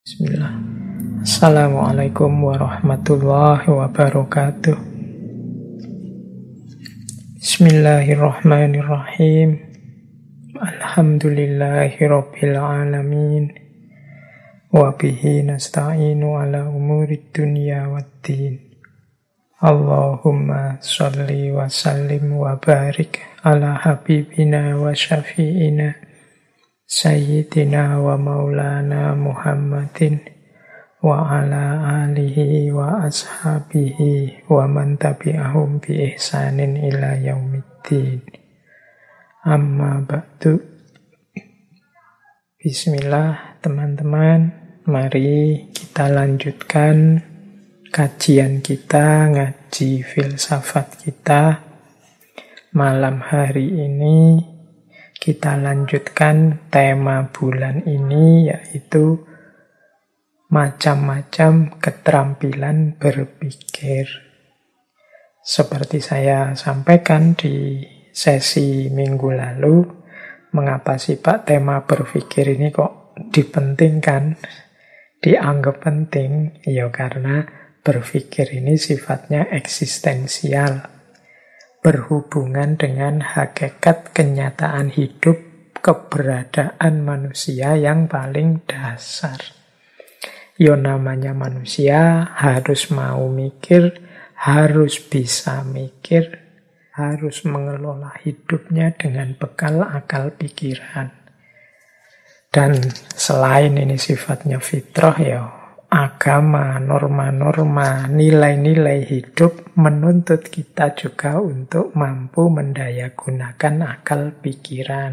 Bismillah. Assalamualaikum warahmatullahi wabarakatuh. Bismillahirrahmanirrahim. Alhamdulillahi rabbil alamin. Wa bihi nasta'inu ala umurid dunya waddin. Allahumma sholli wa sallim wa barik ala habibina wa syafi'ina Sayyidina wa maulana Muhammadin wa ala alihi wa ashabihi wa man tabi'ahum bi ihsanin ila yaumiddin. Amma ba'du. Bismillah teman-teman, mari kita lanjutkan kajian kita, ngaji filsafat kita. Malam hari ini kita lanjutkan tema bulan ini, yaitu macam-macam keterampilan berpikir. Seperti saya sampaikan di sesi minggu lalu, mengapa sih Pak tema berpikir ini kok dipentingkan, dianggap penting? Ya karena berpikir ini sifatnya eksistensial, berhubungan dengan hakikat kenyataan hidup, keberadaan manusia yang paling dasar. Ya namanya manusia harus mau mikir, harus bisa mikir, harus mengelola hidupnya dengan bekal akal pikiran. Dan selain ini sifatnya fitrah, ya agama, norma-norma, nilai-nilai hidup menuntut kita juga untuk mampu mendayagunakan akal pikiran.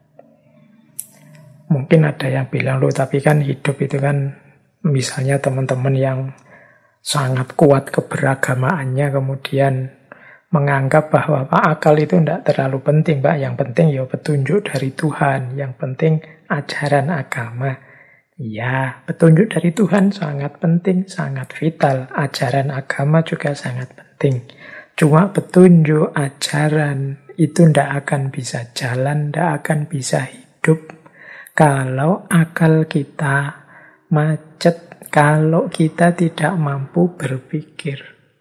Mungkin ada yang bilang, loh tapi kan hidup itu kan, misalnya teman-teman yang sangat kuat keberagamaannya kemudian menganggap bahwa akal itu tidak terlalu penting, Pak. Yang penting ya petunjuk dari Tuhan, yang penting ajaran agama. Ya, petunjuk dari Tuhan sangat penting, sangat vital. Ajaran agama juga sangat penting. Cuma petunjuk, ajaran itu tidak akan bisa jalan, tidak akan bisa hidup kalau akal kita macet, kalau kita tidak mampu berpikir.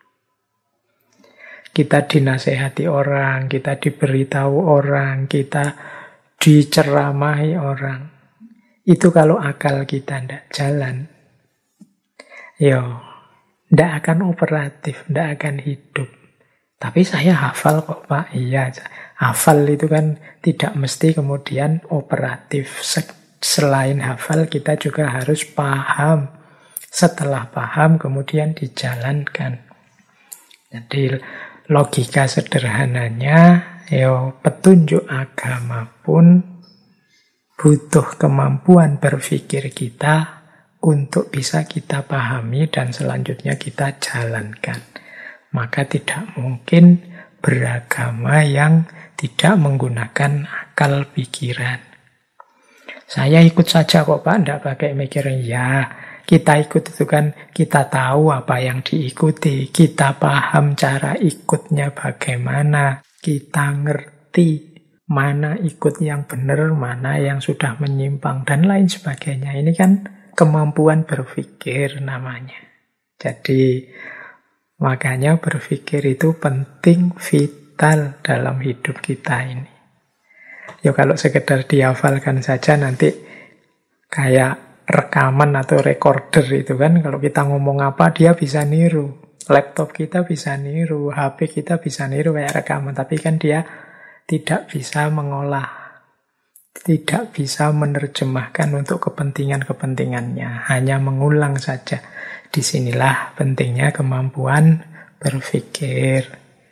Kita dinasehati orang, kita diberitahu orang, kita diceramahi orang. Itu kalau akal kita tidak jalan, ya tidak akan operatif, tidak akan hidup. Tapi saya hafal kok Pak. Iya, hafal itu kan tidak mesti kemudian operatif. Selain hafal kita juga harus paham. Setelah paham kemudian dijalankan. Jadi logika sederhananya, ya petunjuk agama pun butuh kemampuan berpikir kita untuk bisa kita pahami dan selanjutnya kita jalankan. Maka tidak mungkin beragama yang tidak menggunakan akal pikiran. Saya ikut saja kok Pak, tidak pakai mikir. Ya, kita ikut itu kan kita tahu apa yang diikuti, kita paham cara ikutnya bagaimana, kita ngerti mana ikut yang benar, mana yang sudah menyimpang, dan lain sebagainya. Ini kan kemampuan berpikir namanya. Jadi, makanya berpikir itu penting, vital dalam hidup kita ini. Ya kalau sekedar dihafalkan saja nanti kayak rekaman atau recorder itu kan, kalau kita ngomong apa dia bisa niru. Laptop kita bisa niru, HP kita bisa niru kayak rekaman, tapi kan dia tidak bisa mengolah, tidak bisa menerjemahkan untuk kepentingan-kepentingannya, hanya mengulang saja. Disinilah pentingnya kemampuan berpikir.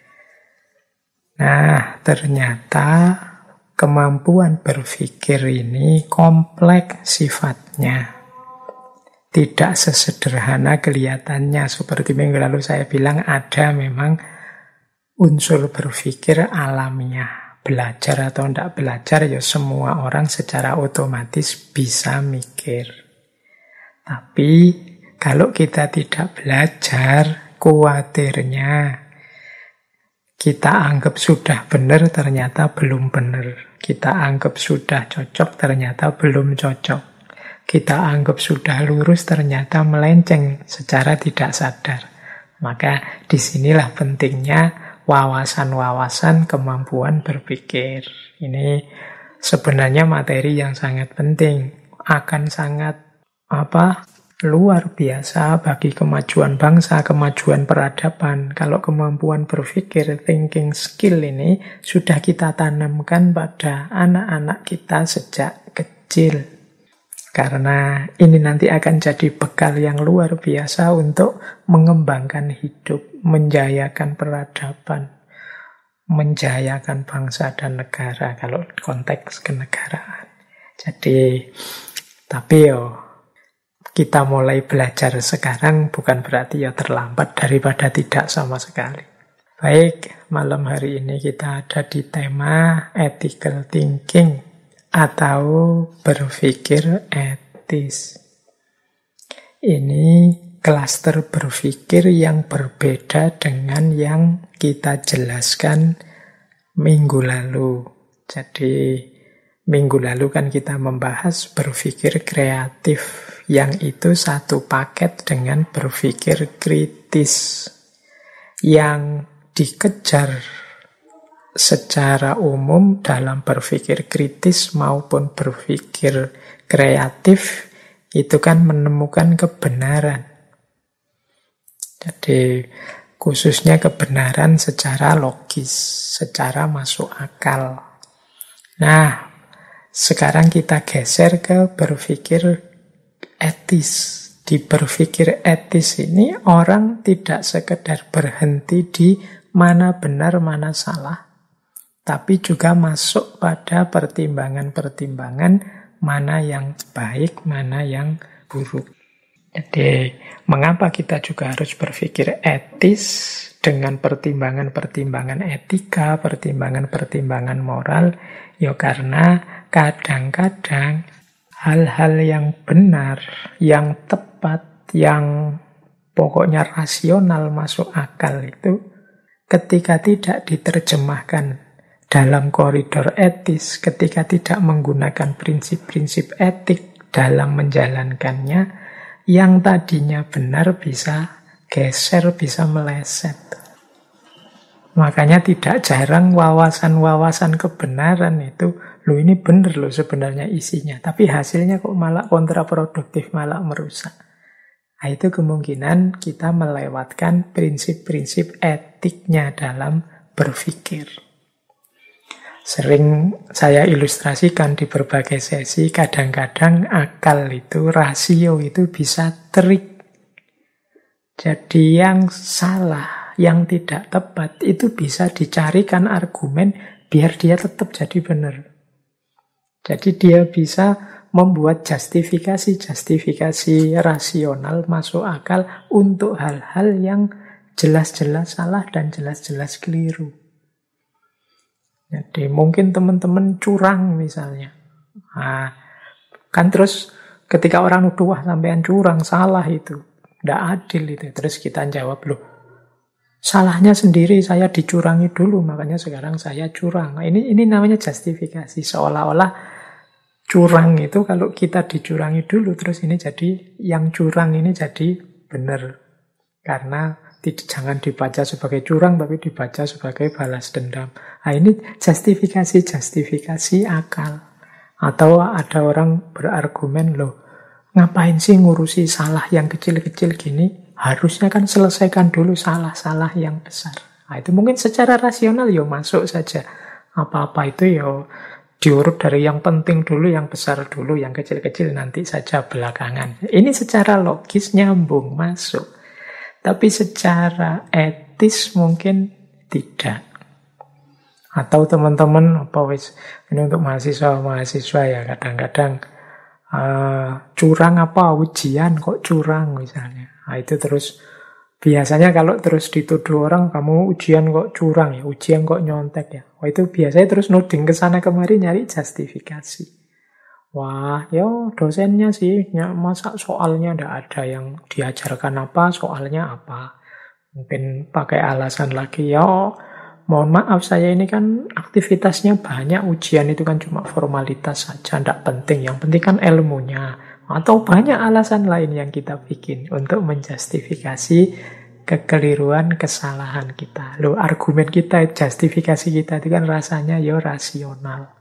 Nah, ternyata kemampuan berpikir ini kompleks sifatnya. Tidak sesederhana kelihatannya. Seperti minggu lalu saya bilang, ada memang unsur berpikir alamiah. Belajar atau tidak belajar, ya semua orang secara otomatis bisa mikir. Tapi kalau kita tidak belajar, khawatirnya kita anggap sudah benar, ternyata belum benar. Kita anggap sudah cocok, ternyata belum cocok. kita anggap sudah lurus ternyata melenceng secara tidak sadar. Maka disinilah pentingnya wawasan-wawasan kemampuan berpikir. Ini sebenarnya materi yang sangat penting, akan sangat luar biasa bagi kemajuan bangsa, kemajuan peradaban. Kalau kemampuan berpikir, thinking skill ini sudah kita tanamkan pada anak-anak kita sejak kecil. Karena ini nanti akan jadi bekal yang luar biasa untuk mengembangkan hidup, menjayakan peradaban, menjayakan bangsa dan negara kalau konteks kenegaraan. Jadi, tapi kita mulai belajar sekarang bukan berarti terlambat daripada tidak sama sekali. Baik, malam hari ini kita ada di tema ethical thinking atau berpikir etis. Ini klaster berpikir yang berbeda dengan yang kita jelaskan minggu lalu. Jadi minggu lalu kan kita membahas berpikir kreatif, yang itu satu paket dengan berpikir kritis. Yang dikejar secara umum dalam berpikir kritis maupun berpikir kreatif itu kan menemukan kebenaran. Jadi khususnya kebenaran secara logis, secara masuk akal. Nah, sekarang kita geser ke berpikir etis. Di berpikir etis ini orang tidak sekedar berhenti di mana benar, mana salah, tapi juga masuk pada pertimbangan-pertimbangan mana yang baik, mana yang buruk. Jadi, mengapa kita juga harus berpikir etis dengan pertimbangan-pertimbangan etika, pertimbangan-pertimbangan moral? Ya karena kadang-kadang hal-hal yang benar, yang tepat, yang pokoknya rasional masuk akal itu ketika tidak diterjemahkan dalam koridor etis, ketika tidak menggunakan prinsip-prinsip etik dalam menjalankannya, yang tadinya benar bisa geser, bisa meleset. Makanya tidak jarang wawasan-wawasan kebenaran itu, ini benar sebenarnya isinya, tapi hasilnya kok malah kontraproduktif, malah merusak. Nah, itu kemungkinan kita melewatkan prinsip-prinsip etiknya dalam berpikir. Sering saya ilustrasikan di berbagai sesi, kadang-kadang akal itu, rasio itu bisa trik. Jadi yang salah, yang tidak tepat, itu bisa dicarikan argumen biar dia tetap jadi benar. Jadi dia bisa membuat justifikasi rasional masuk akal untuk hal-hal yang jelas-jelas salah dan jelas-jelas keliru. Jadi mungkin teman-teman curang misalnya. Nah, kan terus ketika orang nuduh, wah sampean curang, salah itu. Tidak adil itu. Terus kita jawab, loh, salahnya sendiri, saya dicurangi dulu, makanya sekarang saya curang. Nah, ini namanya justifikasi. Seolah-olah curang itu kalau kita dicurangi dulu, terus ini jadi, yang curang ini jadi benar. Karena jangan dibaca sebagai curang, tapi dibaca sebagai balas dendam. Nah, ini justifikasi akal. Atau ada orang berargumen, loh, ngapain sih ngurusi salah yang kecil-kecil gini? Harusnya kan selesaikan dulu salah-salah yang besar. Nah, itu mungkin secara rasional masuk saja. Apa-apa itu diurut dari yang penting dulu, yang besar dulu, yang kecil-kecil nanti saja belakangan. Ini secara logis nyambung, masuk. Tapi secara etis mungkin tidak. Atau teman-teman, ini untuk mahasiswa-mahasiswa ya, kadang-kadang curang ujian kok curang misalnya. Nah, itu terus biasanya kalau terus dituduh orang, kamu ujian kok curang ya, ujian kok nyontek ya. Wah, itu biasanya terus nuding ke sana kemari nyari justifikasi. Wah, dosennya sih, masa soalnya ndak ada yang diajarkan apa, soalnya apa. Mungkin pakai alasan lagi, mohon maaf saya ini kan aktivitasnya banyak, ujian itu kan cuma formalitas saja, ndak penting. Yang penting kan ilmunya. Atau banyak alasan lain yang kita bikin untuk menjustifikasi kekeliruan, kesalahan kita. Loh, argumen kita, justifikasi kita itu kan rasanya ya rasional.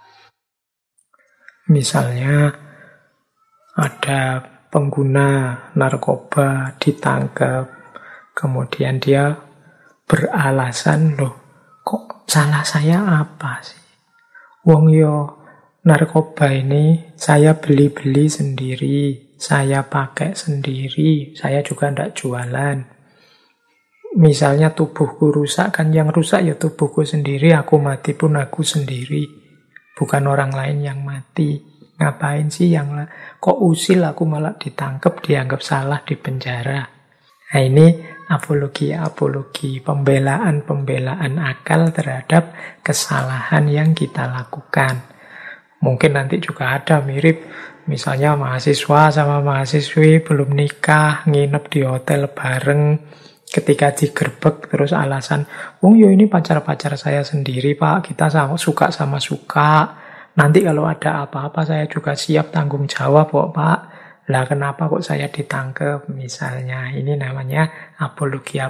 Misalnya ada pengguna narkoba ditangkap, kemudian dia beralasan, loh kok salah saya apa sih? Wong yo narkoba ini saya beli-beli sendiri, saya pakai sendiri, saya juga ndak jualan. Misalnya tubuhku rusak, kan yang rusak ya tubuhku sendiri, aku mati pun aku sendiri, bukan orang lain yang mati. Ngapain sih yang kok usil aku malah ditangkap, dianggap salah, dipenjara. Nah ini apologi, pembelaan akal terhadap kesalahan yang kita lakukan. Mungkin nanti juga ada mirip, misalnya mahasiswa sama mahasiswi belum nikah, nginep di hotel bareng, ketika digerebek terus alasan, yo ini pacar-pacar saya sendiri pak, kita suka sama suka, nanti kalau ada apa-apa saya juga siap tanggung jawab kok pak. Lah kenapa kok saya ditangkap misalnya. Ini namanya apologi,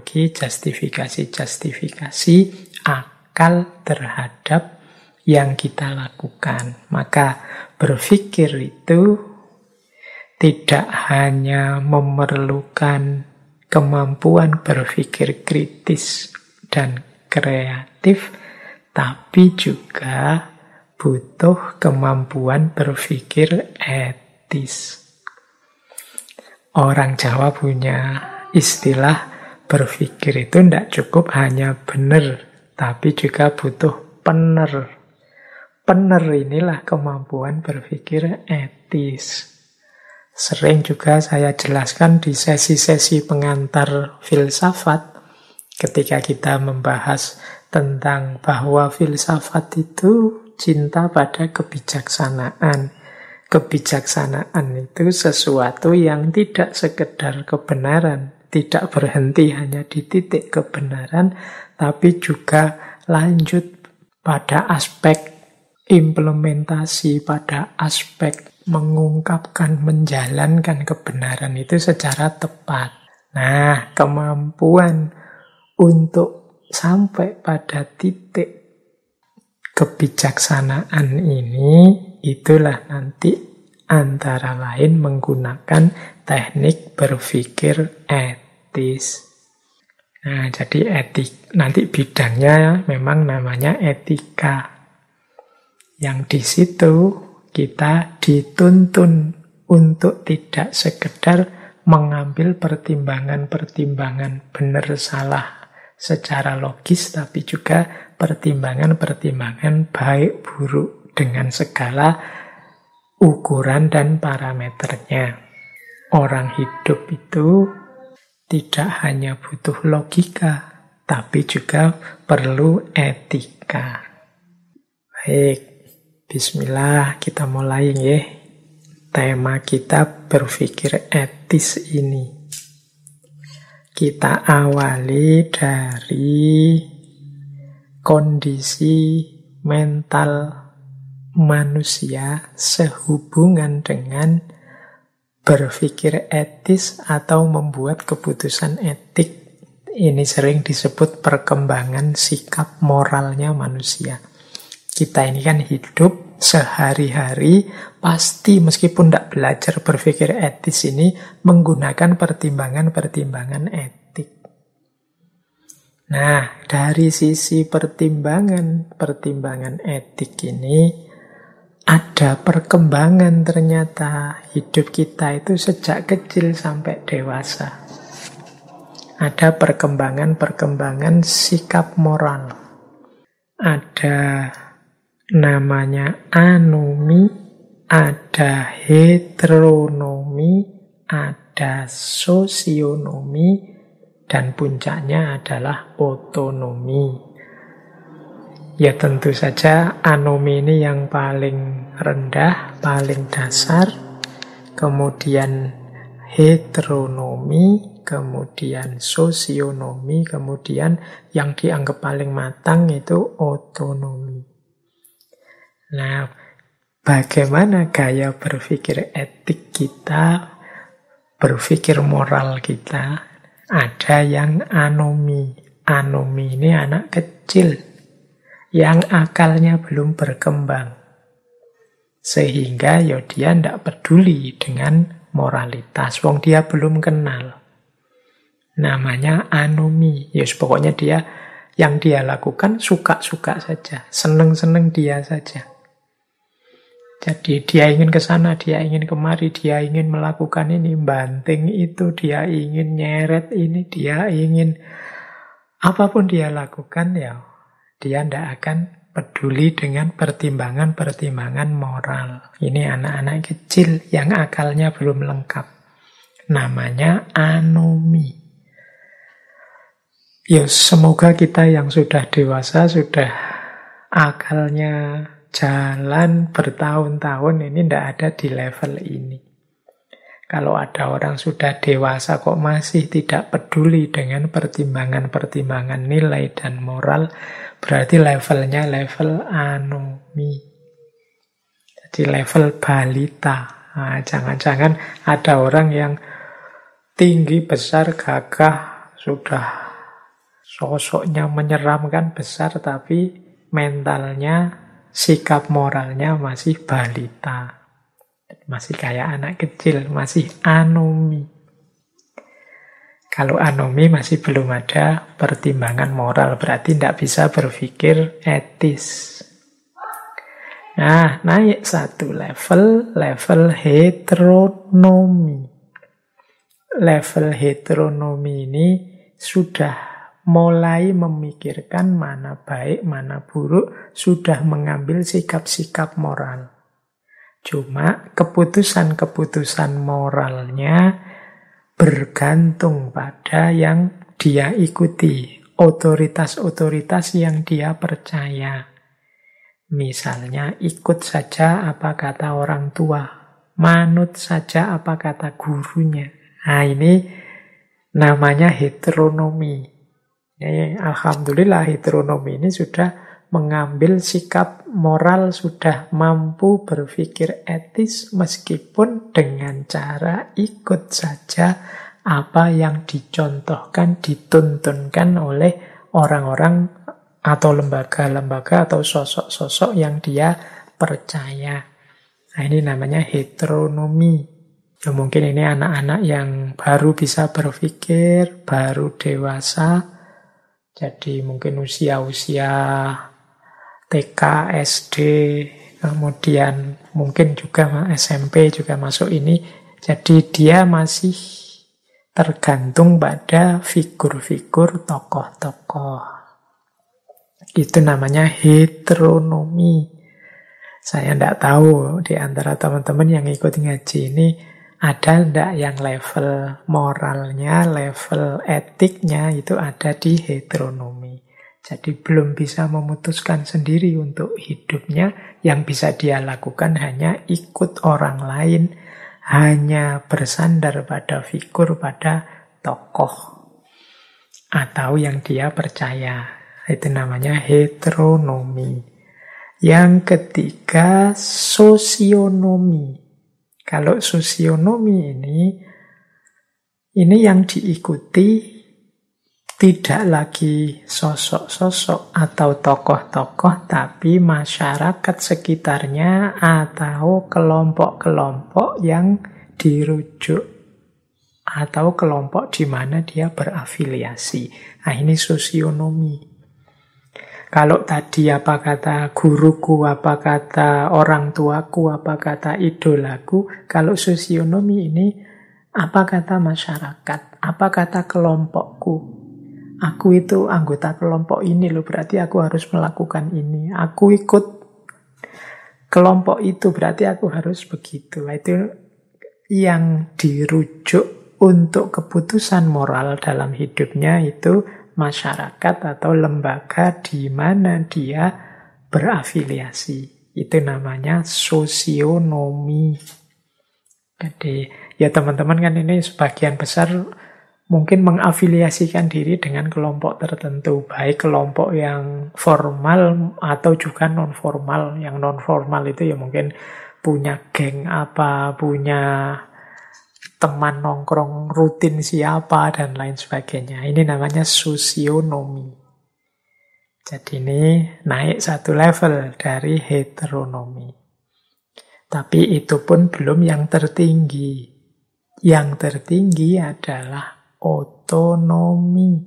justifikasi akal terhadap yang kita lakukan. Maka berpikir itu tidak hanya memerlukan kemampuan berpikir kritis dan kreatif, tapi juga butuh kemampuan berpikir etis. Orang Jawa punya istilah berpikir itu tidak cukup hanya benar, tapi juga butuh pener. Pener inilah kemampuan berpikir etis. Sering juga saya jelaskan di sesi-sesi pengantar filsafat, ketika kita membahas tentang bahwa filsafat itu cinta pada kebijaksanaan. Kebijaksanaan itu sesuatu yang tidak sekedar kebenaran, tidak berhenti hanya di titik kebenaran, tapi juga lanjut pada aspek implementasi, pada aspek mengungkapkan, menjalankan kebenaran itu secara tepat. Nah, kemampuan untuk sampai pada titik kebijaksanaan ini, itulah nanti antara lain menggunakan teknik berpikir etis. Nah, jadi etik nanti bidangnya memang namanya etika. Yang di situ kita dituntun untuk tidak sekedar mengambil pertimbangan-pertimbangan benar salah secara logis, tapi juga pertimbangan-pertimbangan baik buruk dengan segala ukuran dan parameternya. Orang hidup itu tidak hanya butuh logika, tapi juga perlu etika. Baik, bismillah, kita mulai ya. Tema kita berpikir etis ini. Kita awali dari kondisi mental manusia sehubungan dengan berpikir etis atau membuat keputusan etik. Ini sering disebut perkembangan sikap moralnya manusia. Kita ini kan hidup sehari-hari, pasti meskipun tidak belajar berpikir etis ini, menggunakan pertimbangan-pertimbangan etik. Nah, dari sisi pertimbangan etik ini, ada perkembangan ternyata hidup kita itu sejak kecil sampai dewasa. Ada perkembangan sikap moral. Ada namanya anomi, ada heteronomi, ada sosionomi, dan puncaknya adalah otonomi. Ya tentu saja anomi ini yang paling rendah, paling dasar, kemudian heteronomi, kemudian sosionomi, kemudian yang dianggap paling matang itu otonomi. Nah, bagaimana gaya berpikir etik kita, berpikir moral kita. Ada yang anomi. Anomi ini anak kecil yang akalnya belum berkembang. Sehingga ya dia tidak peduli dengan moralitas. Wong dia belum kenal. Namanya anomi. Ya pokoknya yang dia lakukan suka-suka saja. Seneng-seneng dia saja. Jadi dia ingin ke sana, dia ingin kemari, dia ingin melakukan ini, banting itu, dia ingin nyeret ini, dia ingin apapun dia lakukan, ya dia tidak akan peduli dengan pertimbangan-pertimbangan moral. Ini anak-anak kecil yang akalnya belum lengkap. Namanya anomi. Ya semoga kita yang sudah dewasa, sudah akalnya jalan bertahun-tahun ini tidak ada di level ini. Kalau ada orang sudah dewasa kok masih tidak peduli dengan pertimbangan-pertimbangan nilai dan moral, berarti levelnya level anomi. Jadi level balita. Nah, jangan-jangan ada orang yang tinggi, besar, gagah, sudah sosoknya menyeramkan besar, tapi mentalnya, sikap moralnya masih balita. Masih kayak anak kecil, masih anomi. Kalau anomi masih belum ada pertimbangan moral, berarti tidak bisa berpikir etis. Nah, naik satu level, level heteronomi. Level heteronomi ini sudah mulai memikirkan mana baik, mana buruk, sudah mengambil sikap-sikap moral. Cuma keputusan-keputusan moralnya bergantung pada yang dia ikuti, otoritas-otoritas yang dia percaya. Misalnya ikut saja apa kata orang tua, manut saja apa kata gurunya. Nah ini namanya heteronomi. Alhamdulillah heteronomi ini sudah mengambil sikap moral, sudah mampu berpikir etis meskipun dengan cara ikut saja apa yang dicontohkan, dituntunkan oleh orang-orang atau lembaga-lembaga atau sosok-sosok yang dia percaya. Nah ini namanya heteronomi. Ya, mungkin ini anak-anak yang baru bisa berpikir, baru dewasa. Jadi mungkin usia-usia TK, SD, kemudian mungkin juga SMP juga masuk ini. Jadi dia masih tergantung pada figur-figur tokoh-tokoh. Itu namanya heteronomi. Saya tidak tahu di antara teman-teman yang ikut ngaji ini ada enggak yang level moralnya, level etiknya itu ada di heteronomi. Jadi belum bisa memutuskan sendiri untuk hidupnya, yang bisa dia lakukan hanya ikut orang lain, hanya bersandar pada figur, pada tokoh atau yang dia percaya. Itu namanya heteronomi. Yang ketiga, sosionomi. Kalau sosionomi ini yang diikuti tidak lagi sosok-sosok atau tokoh-tokoh, tapi masyarakat sekitarnya atau kelompok-kelompok yang dirujuk atau kelompok di mana dia berafiliasi. Nah, ini sosionomi. Kalau tadi apa kata guruku, apa kata orang tuaku, apa kata idolaku, kalau sosionomi ini apa kata masyarakat, apa kata kelompokku. Aku itu anggota kelompok ini loh, berarti aku harus melakukan ini. Aku ikut kelompok itu, berarti aku harus begitu. Itu yang dirujuk untuk keputusan moral dalam hidupnya itu masyarakat atau lembaga di mana dia berafiliasi. Itu namanya sosionomi. Jadi ya teman-teman kan ini sebagian besar mungkin mengafiliasikan diri dengan kelompok tertentu, baik kelompok yang formal atau juga non-formal. Yang non-formal itu ya mungkin punya geng apa, punya teman nongkrong rutin siapa, dan lain sebagainya. Ini namanya sosionomi. Jadi ini naik satu level dari heteronomi. Tapi itu pun belum yang tertinggi. Yang tertinggi adalah otonomi.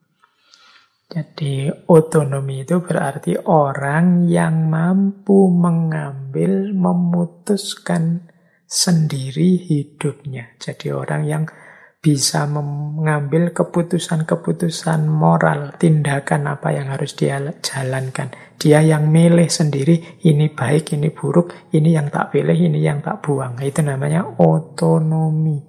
Jadi otonomi itu berarti orang yang mampu mengambil, memutuskan sendiri hidupnya. Jadi orang yang bisa mengambil keputusan-keputusan moral, tindakan apa yang harus dia jalankan. Dia yang milih sendiri, ini baik, ini buruk, ini yang tak pilih, ini yang tak buang. Itu namanya otonomi.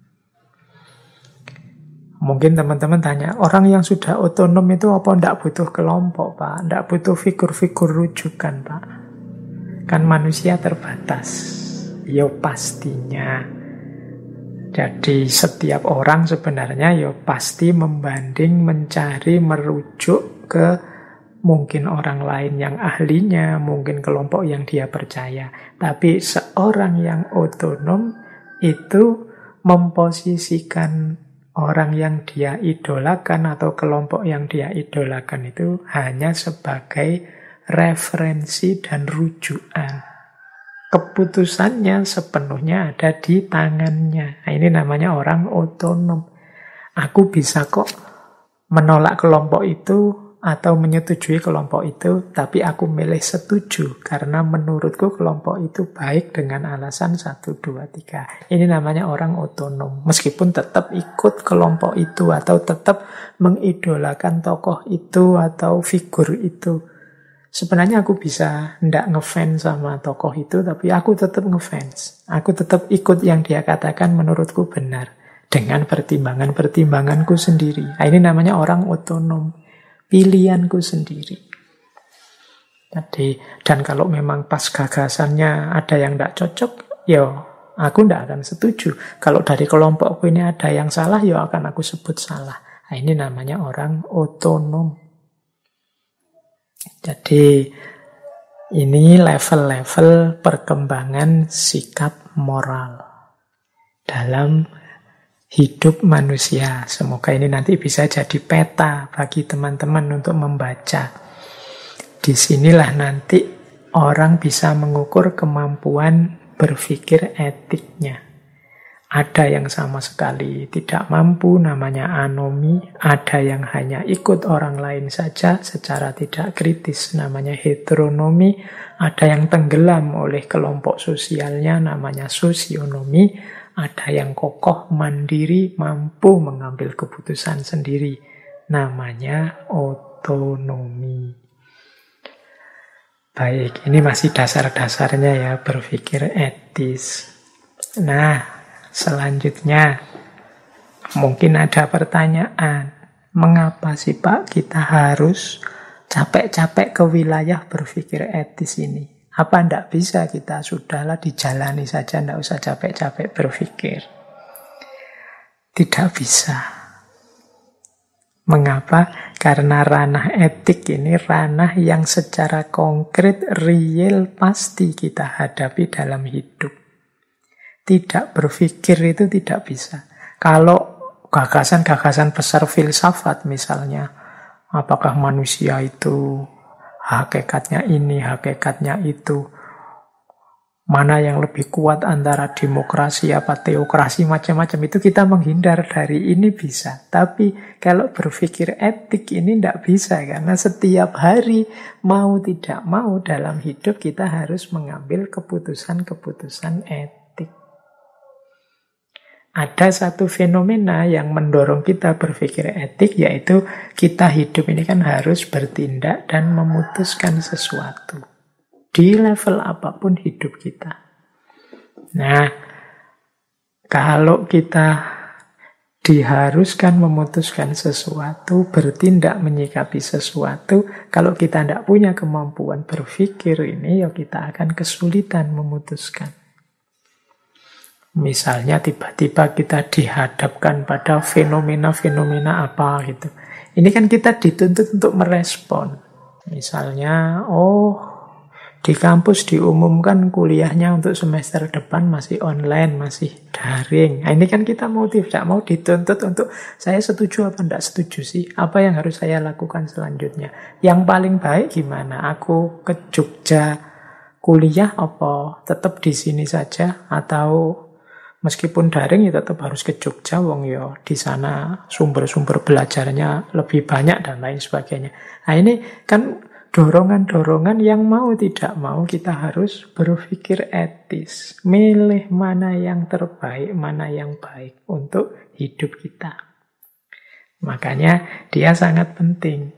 Mungkin teman-teman tanya, orang yang sudah otonom itu apa ndak butuh kelompok, Pak? Ndak butuh figur-figur rujukan, Pak? Kan manusia terbatas. Ya pastinya. Jadi setiap orang sebenarnya ya pasti membanding, mencari, merujuk ke mungkin orang lain yang ahlinya, mungkin kelompok yang dia percaya. Tapi seorang yang otonom itu memposisikan orang yang dia idolakan atau kelompok yang dia idolakan itu hanya sebagai referensi dan rujukan. Keputusannya sepenuhnya ada di tangannya. Nah, ini namanya orang otonom. Aku bisa kok menolak kelompok itu atau menyetujui kelompok itu, tapi aku milih setuju karena menurutku kelompok itu baik dengan alasan 1, 2, 3. Ini namanya orang otonom. Meskipun tetap ikut kelompok itu atau tetap mengidolakan tokoh itu atau figur itu. Sebenarnya aku bisa ndak ngefans sama tokoh itu, tapi aku tetap ngefans. Aku tetap ikut yang dia katakan menurutku benar. Dengan pertimbangan-pertimbanganku sendiri. Nah, ini namanya orang otonom. Pilihanku sendiri. Jadi, dan kalau memang pas gagasannya ada yang ndak cocok, ya aku ndak akan setuju. Kalau dari kelompokku ini ada yang salah, ya akan aku sebut salah. Nah, ini namanya orang otonom. Jadi ini level-level perkembangan sikap moral dalam hidup manusia. Semoga ini nanti bisa jadi peta bagi teman-teman untuk membaca. Disinilah nanti orang bisa mengukur kemampuan berpikir etiknya. Ada yang sama sekali tidak mampu, namanya anomi. Ada yang hanya ikut orang lain saja secara tidak kritis, namanya heteronomi. Ada yang tenggelam oleh kelompok sosialnya, namanya sosionomi. Ada yang kokoh, mandiri, mampu mengambil keputusan sendiri, namanya otonomi. Baik, ini masih dasar-dasarnya ya berpikir etis. Nah, selanjutnya, mungkin ada pertanyaan. Mengapa sih Pak kita harus capek-capek ke wilayah berpikir etis ini? Apa ndak bisa kita sudahlah dijalani saja, ndak usah capek-capek berpikir? Tidak bisa. Mengapa? Karena ranah etik ini ranah yang secara konkret, real, pasti kita hadapi dalam hidup. Tidak berpikir itu tidak bisa. Kalau gagasan-gagasan besar filsafat misalnya, apakah manusia itu hakikatnya ini, hakikatnya itu, mana yang lebih kuat antara demokrasi apa teokrasi, macam-macam itu kita menghindar dari ini bisa. Tapi kalau berpikir etik ini tidak bisa, karena setiap hari mau tidak mau dalam hidup kita harus mengambil keputusan-keputusan etik. Ada satu fenomena yang mendorong kita berpikir etik, yaitu kita hidup ini kan harus bertindak dan memutuskan sesuatu. Di level apapun hidup kita. Nah, kalau kita diharuskan memutuskan sesuatu, bertindak menyikapi sesuatu, kalau kita tidak punya kemampuan berpikir ini, ya kita akan kesulitan memutuskan. Misalnya tiba-tiba kita dihadapkan pada fenomena-fenomena apa gitu. Ini kan kita dituntut untuk merespon. Misalnya, di kampus diumumkan kuliahnya untuk semester depan masih online, masih daring. Nah, ini kan kita mau tidak mau dituntut untuk saya setuju apa tidak setuju sih? Apa yang harus saya lakukan selanjutnya? Yang paling baik gimana? Aku ke Jogja kuliah apa tetap di sini saja? Atau meskipun daring ya tetap harus ke Jogja, wong yo di sana sumber-sumber belajarnya lebih banyak dan lain sebagainya. Nah ini kan dorongan-dorongan yang mau tidak mau kita harus berpikir etis. Milih mana yang terbaik, mana yang baik untuk hidup kita. Makanya dia sangat penting.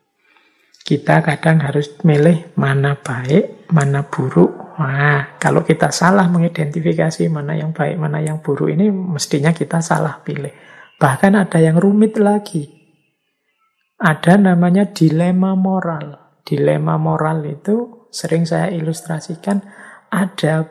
Kita kadang harus milih mana baik, mana buruk. Nah, kalau kita salah mengidentifikasi mana yang baik, mana yang buruk, ini mestinya kita salah pilih. Bahkan ada yang rumit lagi. Ada namanya dilema moral. Dilema moral itu sering saya ilustrasikan ada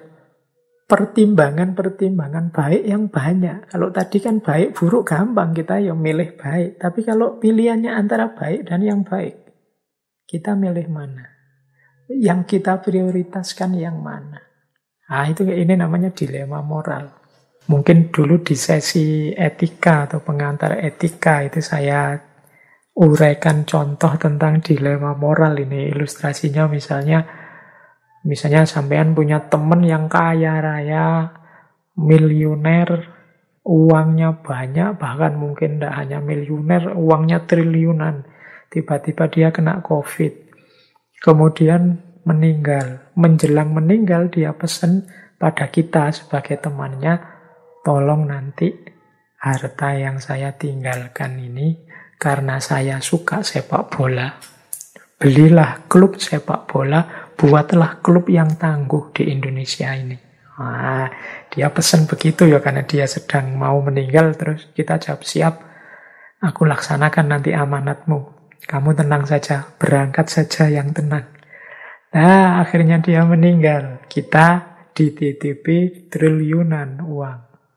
pertimbangan-pertimbangan baik yang banyak. Kalau tadi kan baik buruk gampang, kita yang milih baik. Tapi kalau pilihannya antara baik dan yang baik, kita milih mana? Yang kita prioritaskan yang mana? Nah, ini namanya dilema moral. Mungkin dulu di sesi etika atau pengantar etika itu saya uraikan contoh tentang dilema moral ini. Ilustrasinya misalnya sampean punya teman yang kaya raya, miliuner, uangnya banyak, bahkan mungkin tidak hanya miliuner, uangnya triliunan. Tiba-tiba dia kena COVID. Kemudian meninggal. Menjelang meninggal dia pesan pada kita sebagai temannya, tolong nanti harta yang saya tinggalkan ini, karena saya suka sepak bola, belilah klub sepak bola, buatlah klub yang tangguh di Indonesia ini. Nah, dia pesan begitu ya, karena dia sedang mau meninggal. Terus kita jawab, siap, aku laksanakan nanti amanatmu. Kamu tenang saja, berangkat saja yang tenang. Nah, akhirnya dia meninggal. Kita dititipi triliunan uang.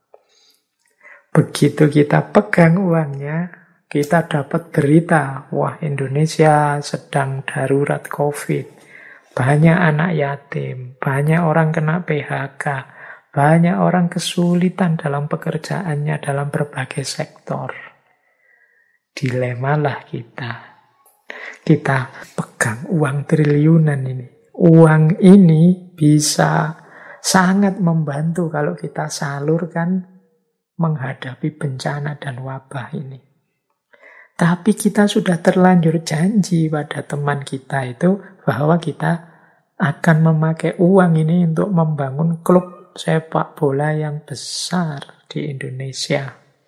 Begitu kita pegang uangnya, kita dapat berita, wah Indonesia sedang darurat COVID. Banyak anak yatim, banyak orang kena PHK, banyak orang kesulitan dalam pekerjaannya dalam berbagai sektor. Dilemalah kita. Kita pegang uang triliunan ini. Uang ini bisa sangat membantu kalau kita salurkan menghadapi bencana dan wabah ini. Tapi kita sudah terlanjur janji pada teman kita itu bahwa kita akan memakai uang ini untuk membangun klub sepak bola yang besar di Indonesia.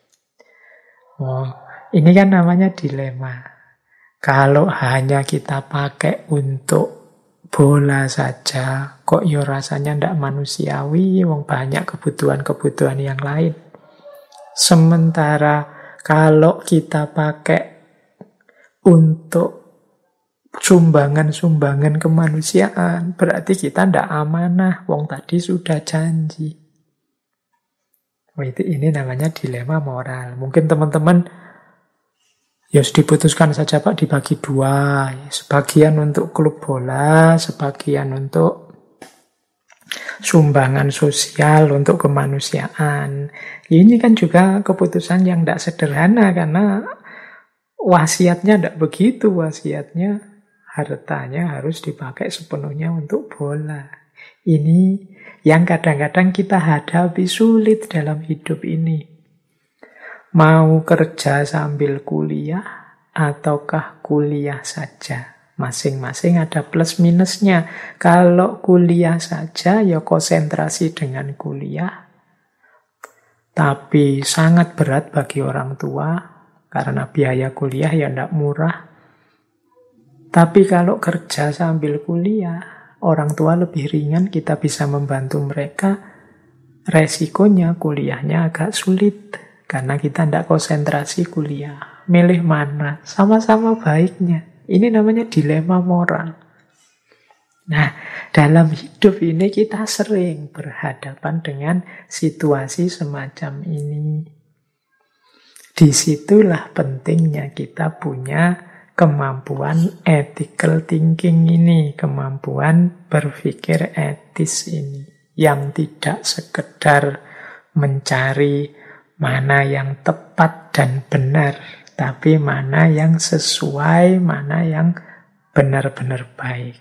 Ini kan namanya dilema. Kalau hanya kita pakai untuk bola saja, kok ya rasanya ndak manusiawi, wong banyak kebutuhan-kebutuhan yang lain. Sementara kalau kita pakai untuk sumbangan-sumbangan kemanusiaan, berarti kita ndak amanah, wong tadi sudah janji. Ini namanya dilema moral. Mungkin teman-teman diputuskan saja Pak, dibagi dua. Sebagian untuk klub bola, sebagian untuk sumbangan sosial, untuk kemanusiaan. Ini kan juga keputusan yang tidak sederhana, karena wasiatnya tidak begitu. Wasiatnya hartanya harus dipakai sepenuhnya untuk bola. Ini yang kadang-kadang kita hadapi sulit dalam hidup ini. Mau kerja sambil kuliah ataukah kuliah saja? Masing-masing ada plus minusnya. Kalau kuliah saja ya konsentrasi dengan kuliah. Tapi sangat berat bagi orang tua karena biaya kuliah ya tidak murah. Tapi kalau kerja sambil kuliah, orang tua lebih ringan, kita bisa membantu mereka. Resikonya kuliahnya agak sulit. Karena kita tidak konsentrasi kuliah. Milih mana? Sama-sama baiknya. Ini namanya dilema moral. Nah, dalam hidup ini kita sering berhadapan dengan situasi semacam ini. Disitulah pentingnya kita punya kemampuan ethical thinking ini, kemampuan berpikir etis ini, yang tidak sekedar mencari mana yang tepat dan benar, tapi mana yang sesuai, mana yang benar-benar baik.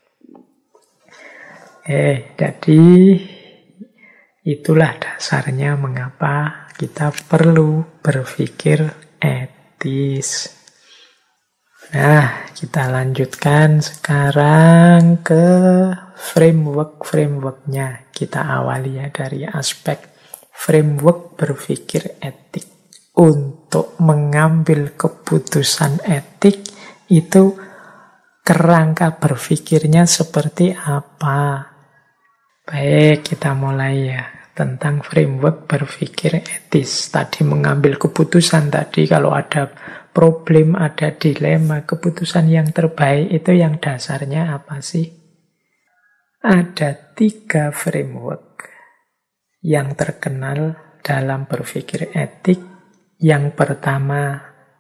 Jadi itulah dasarnya mengapa kita perlu berpikir etis. Nah, kita lanjutkan sekarang ke framework-frameworknya. Kita awali ya dari aspek framework berpikir etik. Untuk mengambil keputusan etik itu kerangka berpikirnya seperti apa? Baik, kita mulai ya tentang framework berpikir etis. Tadi mengambil keputusan tadi, kalau ada problem, ada dilema, keputusan yang terbaik itu yang dasarnya apa sih? Ada 3 framework yang terkenal dalam berpikir etik. Yang pertama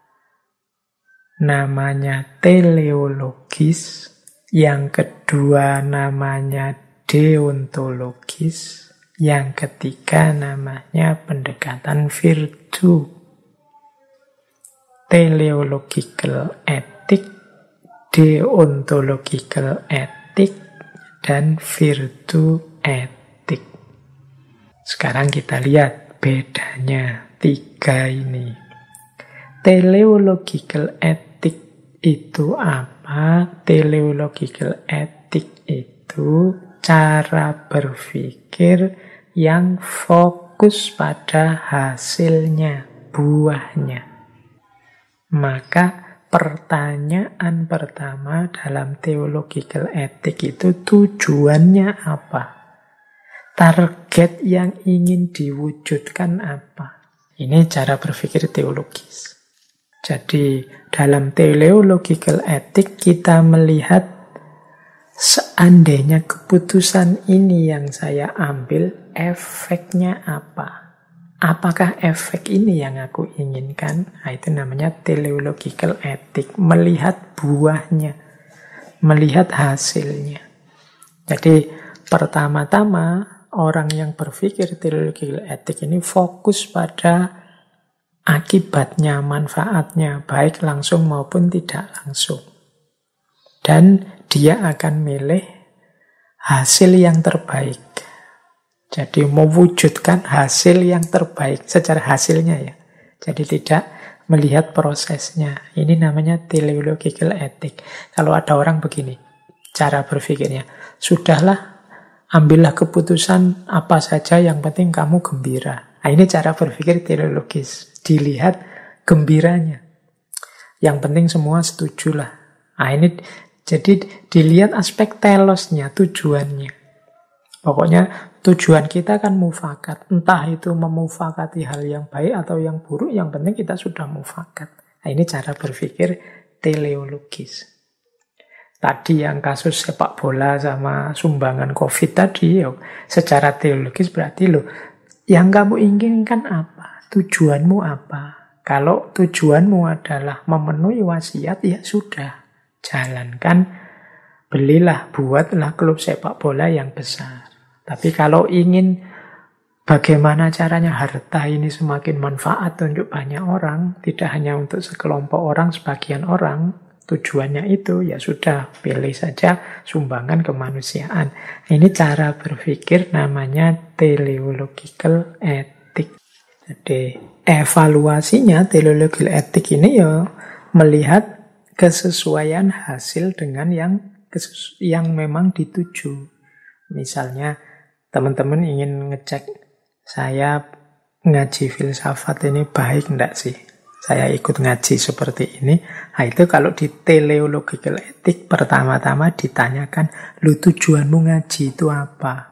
namanya teleologis, yang kedua namanya deontologis, yang ketiga namanya pendekatan virtue. Teleological ethic, deontological ethic, dan virtue ethic. Sekarang kita lihat bedanya 3 ini. Teleological ethic itu apa? Teleological ethic itu cara berpikir yang fokus pada hasilnya, buahnya. Maka pertanyaan pertama dalam theological ethic itu tujuannya apa? Target yang ingin diwujudkan apa? Ini cara berpikir teologis. Jadi dalam teleological ethic kita melihat seandainya keputusan ini yang saya ambil, efeknya apa? Apakah efek ini yang aku inginkan? Nah, itu namanya teleological ethic. Melihat buahnya, melihat hasilnya. Jadi pertama-tama orang yang berpikir teleological ethic ini fokus pada akibatnya, manfaatnya, baik langsung maupun tidak langsung. Dan dia akan milih hasil yang terbaik. Jadi mewujudkan hasil yang terbaik secara hasilnya ya. Jadi tidak melihat prosesnya. Ini namanya teleological ethic. Kalau ada orang begini, cara berpikirnya, sudahlah, ambillah keputusan apa saja, yang penting kamu gembira. Nah, ini cara berpikir teleologis. Dilihat gembiranya. Yang penting semua setujulah. Nah, ini jadi dilihat aspek telosnya, tujuannya. Pokoknya tujuan kita kan mufakat. Entah itu memufakati hal yang baik atau yang buruk, yang penting kita sudah mufakat. Nah, ini cara berpikir teleologis. Tadi yang kasus sepak bola sama sumbangan COVID tadi, secara teologis berarti yang kamu inginkan apa? Tujuanmu apa? Kalau tujuanmu adalah memenuhi wasiat, ya sudah. Jalankan, belilah, buatlah klub sepak bola yang besar. Tapi kalau ingin bagaimana caranya harta ini semakin manfaat untuk banyak orang, tidak hanya untuk sekelompok orang, sebagian orang, tujuannya itu, ya sudah, pilih saja sumbangan kemanusiaan. Ini cara berpikir namanya teleological ethic. Jadi evaluasinya teleological ethic ini ya melihat kesesuaian hasil dengan yang memang dituju. Misalnya teman-teman ingin ngecek, saya ngaji filsafat ini baik enggak sih? Saya ikut ngaji seperti ini. Nah, itu kalau di teleological ethic pertama-tama ditanyakan, lu tujuanmu ngaji itu apa?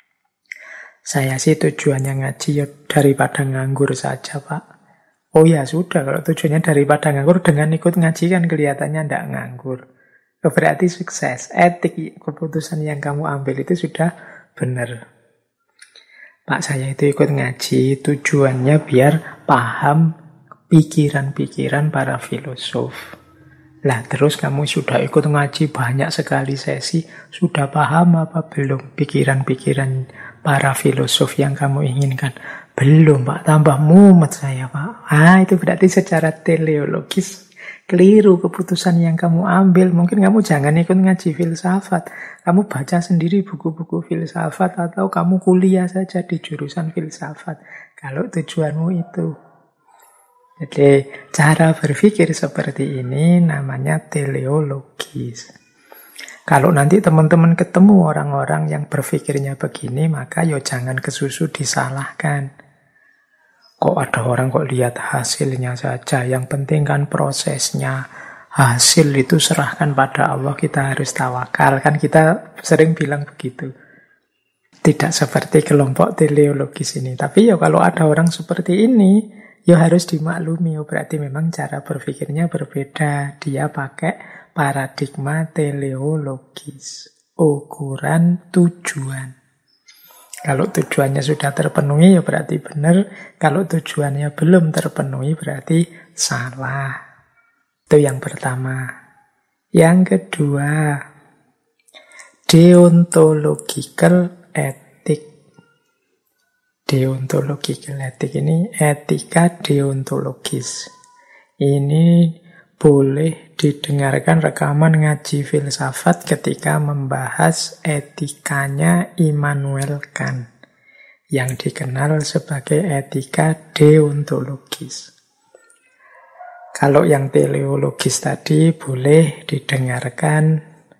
Saya sih tujuannya ngaji ya daripada nganggur saja, Pak. Oh ya sudah, kalau tujuannya daripada nganggur, dengan ikut ngaji kan kelihatannya ndak nganggur. Berarti sukses. Etik keputusan yang kamu ambil itu sudah benar. Pak saya itu ikut ngaji, tujuannya biar paham pikiran-pikiran para filosof. Lah terus kamu sudah ikut ngaji banyak sekali sesi, sudah paham apa belum pikiran-pikiran para filosof yang kamu inginkan? Belum Pak, tambah mumet saya Pak. Itu berarti secara teleologis keliru keputusan yang kamu ambil. Mungkin kamu jangan ikut ngaji filsafat. Kamu baca sendiri buku-buku filsafat atau kamu kuliah saja di jurusan filsafat. Kalau tujuanmu itu. Jadi cara berpikir seperti ini namanya teleologis. Kalau nanti teman-teman ketemu orang-orang yang berpikirnya begini, maka ya jangan kesusu disalahkan. Kok ada orang kok lihat hasilnya saja, yang penting kan prosesnya. Hasil itu serahkan pada Allah, kita harus tawakal. Kan kita sering bilang begitu. Tidak seperti kelompok teleologis ini. Tapi ya kalau ada orang seperti ini, ya harus dimaklumi. Berarti memang cara berpikirnya berbeda. Dia pakai paradigma teleologis. Ukuran tujuan. Kalau tujuannya sudah terpenuhi, ya berarti benar. Kalau tujuannya belum terpenuhi, berarti salah. Itu yang pertama. Yang kedua, deontological ethic. Deontological ethic ini etika deontologis. Ini boleh didengarkan rekaman ngaji filsafat ketika membahas etikanya Immanuel Kant yang dikenal sebagai etika deontologis. Kalau yang teleologis tadi boleh didengarkan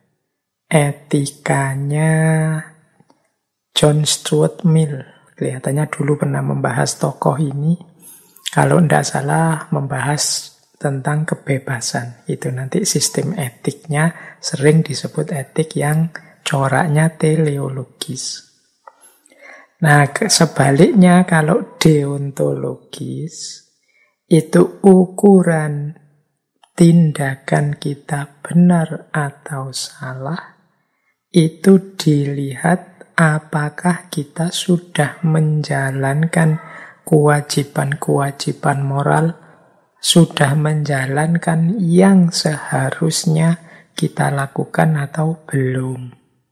etikanya John Stuart Mill. Kelihatannya dulu pernah membahas tokoh ini. Kalau tidak salah membahas tentang kebebasan. Itu nanti sistem etiknya sering disebut etik yang coraknya teleologis. Nah, sebaliknya kalau deontologis, itu ukuran tindakan kita benar atau salah, itu dilihat apakah kita sudah menjalankan kewajiban-kewajiban moral, sudah menjalankan yang seharusnya kita lakukan atau belum.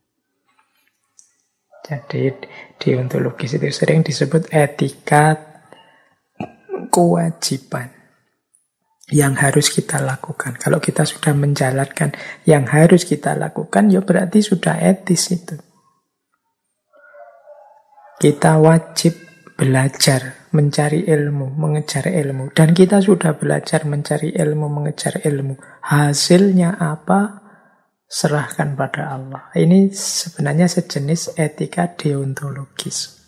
Jadi deontologis itu sering disebut etika kewajiban yang harus kita lakukan. Kalau kita sudah menjalankan yang harus kita lakukan, ya berarti sudah etis itu. Kita wajib belajar, mencari ilmu, mengejar ilmu. Dan kita sudah belajar mencari ilmu, mengejar ilmu. Hasilnya apa? Serahkan pada Allah. Ini sebenarnya sejenis etika deontologis.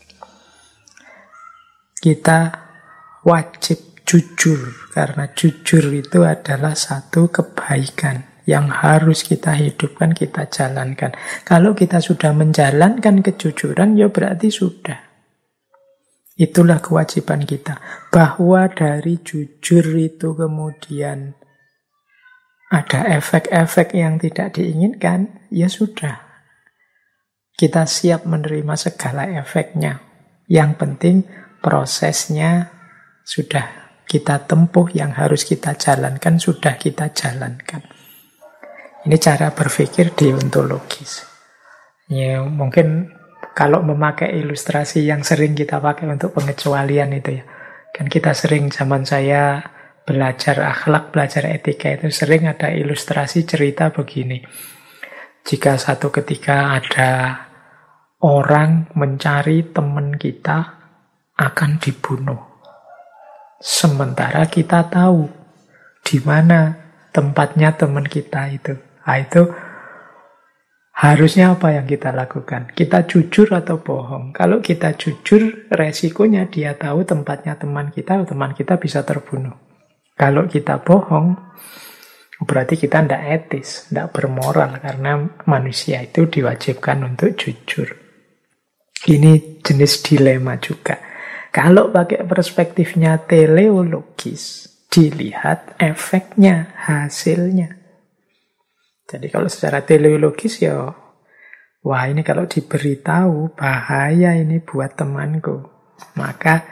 Kita wajib jujur, karena jujur itu adalah satu kebaikan yang harus kita hidupkan, kita jalankan. Kalau kita sudah menjalankan kejujuran, ya berarti sudah. Itulah kewajiban kita. Bahwa dari jujur itu kemudian ada efek-efek yang tidak diinginkan, ya sudah. Kita siap menerima segala efeknya. Yang penting prosesnya sudah kita tempuh, yang harus kita jalankan sudah kita jalankan. Ini cara berpikir deontologis. Ya, mungkin kalau memakai ilustrasi yang sering kita pakai untuk pengecualian itu ya. Kan kita sering, zaman saya belajar akhlak, belajar etika itu sering ada ilustrasi cerita begini. Jika satu ketika ada orang mencari teman kita akan dibunuh. Sementara kita tahu di mana tempatnya teman kita itu. Nah, itu harusnya apa yang kita lakukan? Kita jujur atau bohong? Kalau kita jujur, resikonya dia tahu tempatnya teman kita bisa terbunuh. Kalau kita bohong, berarti kita tidak etis, tidak bermoral, karena manusia itu diwajibkan untuk jujur. Ini jenis dilema juga. Kalau pakai perspektifnya teleologis, dilihat efeknya, hasilnya. Jadi kalau secara teleologis ya, wah ini kalau diberitahu bahaya ini buat temanku, maka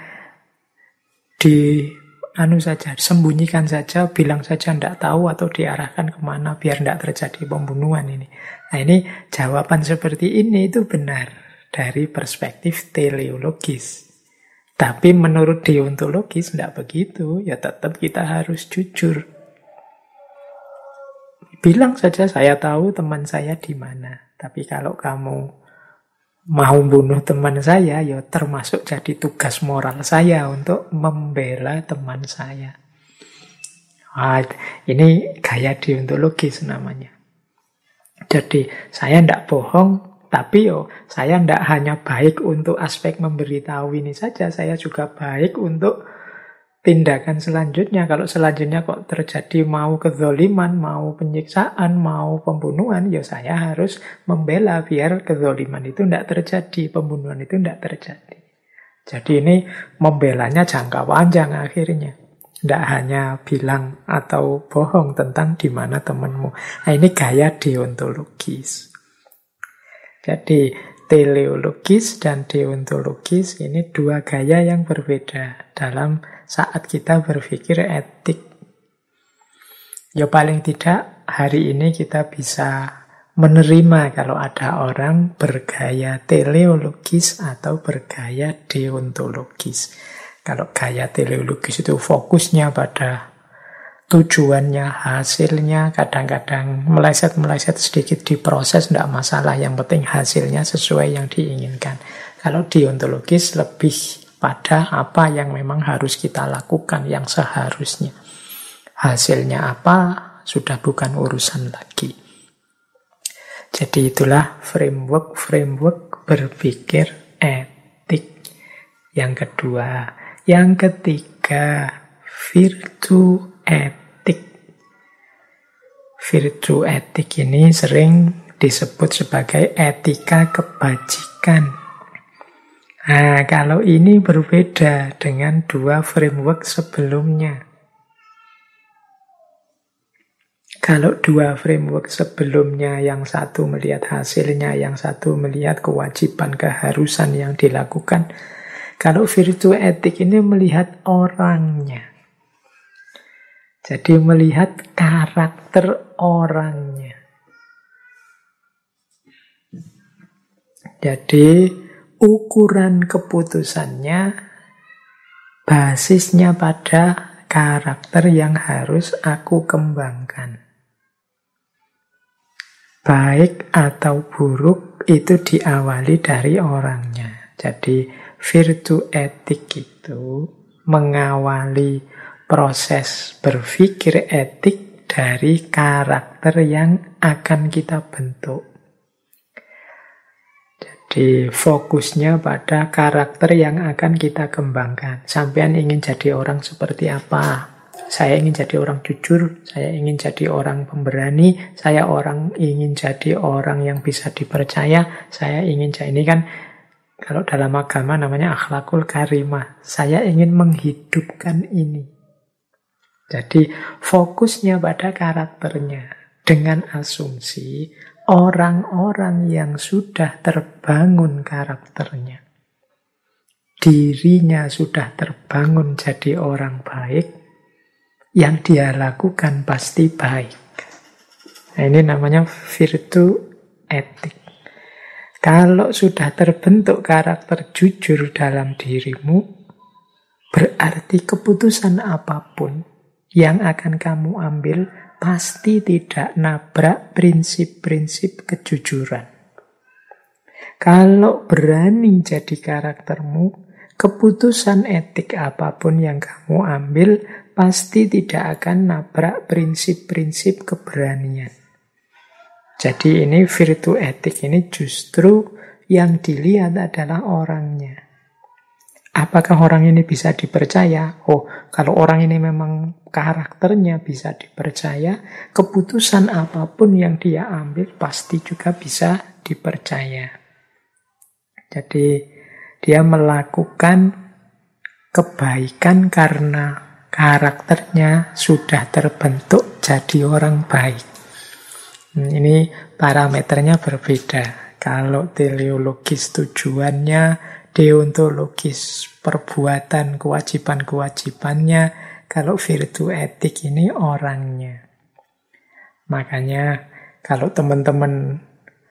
sembunyikan saja, bilang saja tidak tahu atau diarahkan kemana biar tidak terjadi pembunuhan ini. Nah ini jawaban seperti ini itu benar dari perspektif teleologis. Tapi menurut deontologis tidak begitu, ya tetap kita harus jujur. Bilang saja saya tahu teman saya di mana. Tapi kalau kamu mau bunuh teman saya, ya termasuk jadi tugas moral saya untuk membela teman saya. Wah, ini gaya deontologis namanya. Jadi saya tidak bohong, tapi saya tidak hanya baik untuk aspek memberitahu ini saja, saya juga baik untuk tindakan selanjutnya. Kalau selanjutnya kok terjadi mau kezoliman, mau penyiksaan, mau pembunuhan, ya saya harus membela biar kezoliman itu tidak terjadi, pembunuhan itu tidak terjadi. Jadi ini membelanya jangka panjang akhirnya. Tidak hanya bilang atau bohong tentang di mana temanmu. Nah ini gaya deontologis. Jadi teleologis dan deontologis ini dua gaya yang berbeda dalam saat kita berpikir etik. Ya paling tidak hari ini kita bisa menerima kalau ada orang bergaya teleologis atau bergaya deontologis. Kalau gaya teleologis itu fokusnya pada tujuannya, hasilnya, kadang-kadang meleset-meleset sedikit di proses, tidak masalah. Yang penting hasilnya sesuai yang diinginkan. Kalau deontologis lebih pada apa yang memang harus kita lakukan, yang seharusnya. Hasilnya apa, sudah bukan urusan lagi. Jadi itulah framework berpikir etik. Yang kedua. Yang ketiga, virtu etik. Virtu etik ini sering disebut sebagai etika kebajikan. Nah, kalau ini berbeda dengan dua framework sebelumnya. Kalau dua framework sebelumnya, yang satu melihat hasilnya, yang satu melihat kewajiban, keharusan yang dilakukan. Kalau virtu etik ini melihat orangnya. Jadi melihat karakter orangnya. Jadi ukuran keputusannya basisnya pada karakter yang harus aku kembangkan. Baik atau buruk itu diawali dari orangnya. Jadi virtu etik itu mengawali proses berpikir etik dari karakter yang akan kita bentuk. Jadi fokusnya pada karakter yang akan kita kembangkan. Sampean ingin jadi orang seperti apa? Saya ingin jadi orang jujur, saya ingin jadi orang pemberani, saya ingin jadi orang yang bisa dipercaya, saya ingin jadi ini kan kalau dalam agama namanya akhlakul karimah. Saya ingin menghidupkan ini. Jadi fokusnya pada karakternya dengan asumsi orang-orang yang sudah terbangun karakternya, dirinya sudah terbangun jadi orang baik, yang dia lakukan pasti baik. Nah, ini namanya virtu etik. Kalau sudah terbentuk karakter jujur dalam dirimu, berarti keputusan apapun yang akan kamu ambil pasti tidak nabrak prinsip-prinsip kejujuran. Kalau berani jadi karaktermu, keputusan etik apapun yang kamu ambil pasti tidak akan nabrak prinsip-prinsip keberanian. Jadi ini virtu etik ini justru yang dilihat adalah orangnya. Apakah orang ini bisa dipercaya? Oh, kalau orang ini memang karakternya bisa dipercaya, keputusan apapun yang dia ambil pasti juga bisa dipercaya. Jadi dia melakukan kebaikan karena karakternya sudah terbentuk jadi orang baik. Ini parameternya berbeda. Kalau teleologis tujuannya, deontologis perbuatan, kewajiban-kewajibannya. Kalau virtu etik ini orangnya. Makanya kalau teman-teman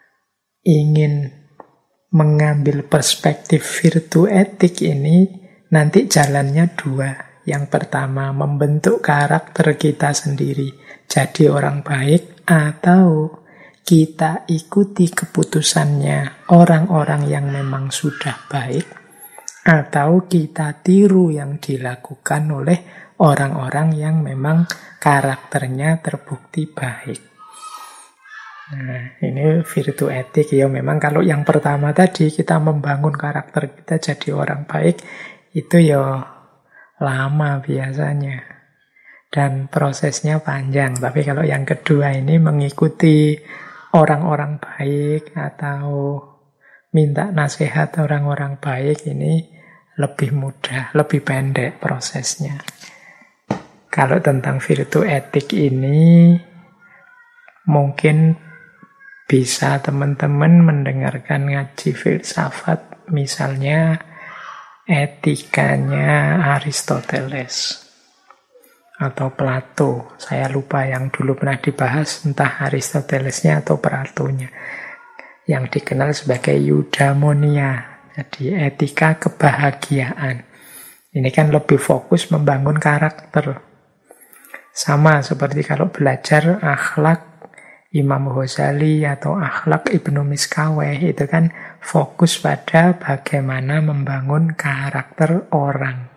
ingin mengambil perspektif virtu etik ini, nanti jalannya dua. Yang pertama, membentuk karakter kita sendiri jadi orang baik, atau kita ikuti keputusannya orang-orang yang memang sudah baik, atau kita tiru yang dilakukan oleh orang-orang yang memang karakternya terbukti baik. Nah, ini virtu etik ya. Memang kalau yang pertama tadi, kita membangun karakter kita jadi orang baik, itu ya lama biasanya. Dan prosesnya panjang. Tapi kalau yang kedua ini mengikuti orang-orang baik atau minta nasihat orang-orang baik, ini lebih mudah, lebih pendek prosesnya. Kalau tentang virtu etik ini, mungkin bisa teman-teman mendengarkan ngaji filsafat, misalnya etikanya Aristoteles atau Plato. Saya lupa yang dulu pernah dibahas, entah Aristotelesnya atau Platonya, yang dikenal sebagai eudaimonia, jadi etika kebahagiaan. Ini kan lebih fokus membangun karakter. Sama seperti kalau belajar akhlak Imam Ghazali atau akhlak Ibnu Miskaweh, itu kan fokus pada bagaimana membangun karakter orang.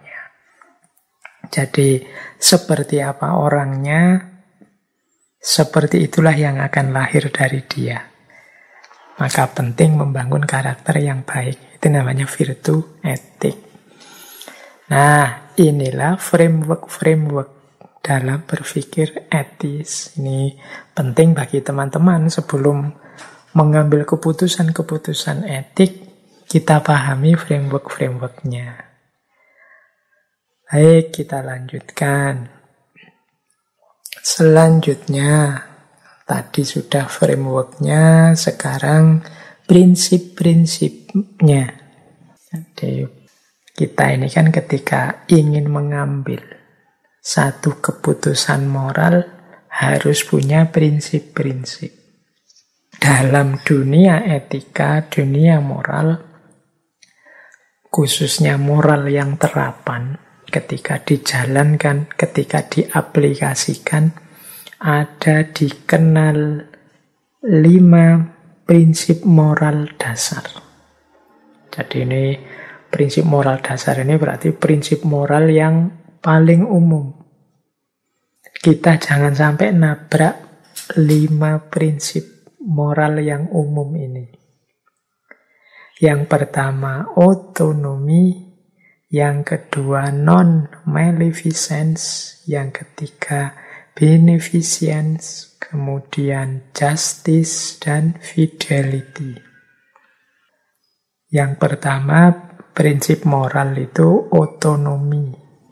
Jadi seperti apa orangnya, seperti itulah yang akan lahir dari dia. Maka penting membangun karakter yang baik. Itu namanya virtu etik. Nah, inilah framework dalam berpikir etis. Ini penting bagi teman-teman sebelum mengambil keputusan-keputusan etik, kita pahami framework-frameworknya. Baik, kita lanjutkan. Selanjutnya, tadi sudah frameworknya, sekarang prinsip-prinsipnya. Jadi, kita ini kan ketika ingin mengambil satu keputusan moral, harus punya prinsip-prinsip. Dalam dunia etika, dunia moral, khususnya moral yang terapan, ketika dijalankan, ketika diaplikasikan, ada dikenal 5 prinsip moral dasar. Jadi ini prinsip moral dasar ini berarti prinsip moral yang paling umum. Kita jangan sampai nabrak 5 prinsip moral yang umum ini. Yang pertama, otonomi. Yang kedua, non-maleficence. Yang ketiga, beneficence. Kemudian, justice dan fidelity. Yang pertama, prinsip moral itu otonomi.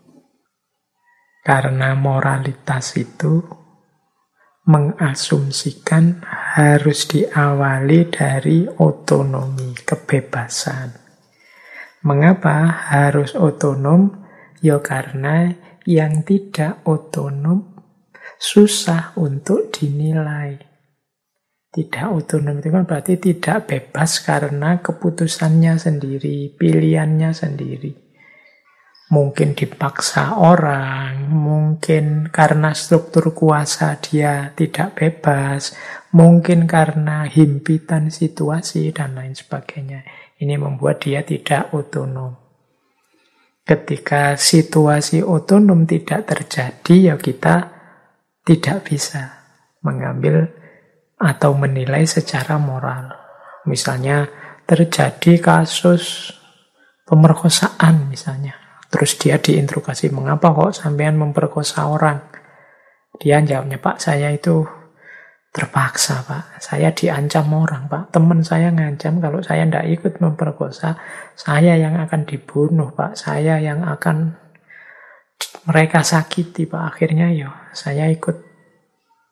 Karena moralitas itu mengasumsikan harus diawali dari otonomi, kebebasan. Mengapa harus otonom? Ya karena yang tidak otonom susah untuk dinilai. Tidak otonom itu kan berarti tidak bebas karena keputusannya sendiri, pilihannya sendiri. Mungkin dipaksa orang, mungkin karena struktur kuasa dia tidak bebas, mungkin karena himpitan situasi dan lain sebagainya. Ini membuat dia tidak otonom. Ketika situasi otonom tidak terjadi, ya kita tidak bisa mengambil atau menilai secara moral. Misalnya terjadi kasus pemerkosaan misalnya. Terus dia diinterogasi, mengapa kok sampean memperkosa orang? Dia jawabnya, Pak, saya itu terpaksa, Pak. Saya diancam orang, Pak. Teman saya ngancam kalau saya tidak ikut memperkosa, saya yang akan dibunuh, Pak. Saya yang akan mereka sakiti, Pak. Akhirnya ya saya ikut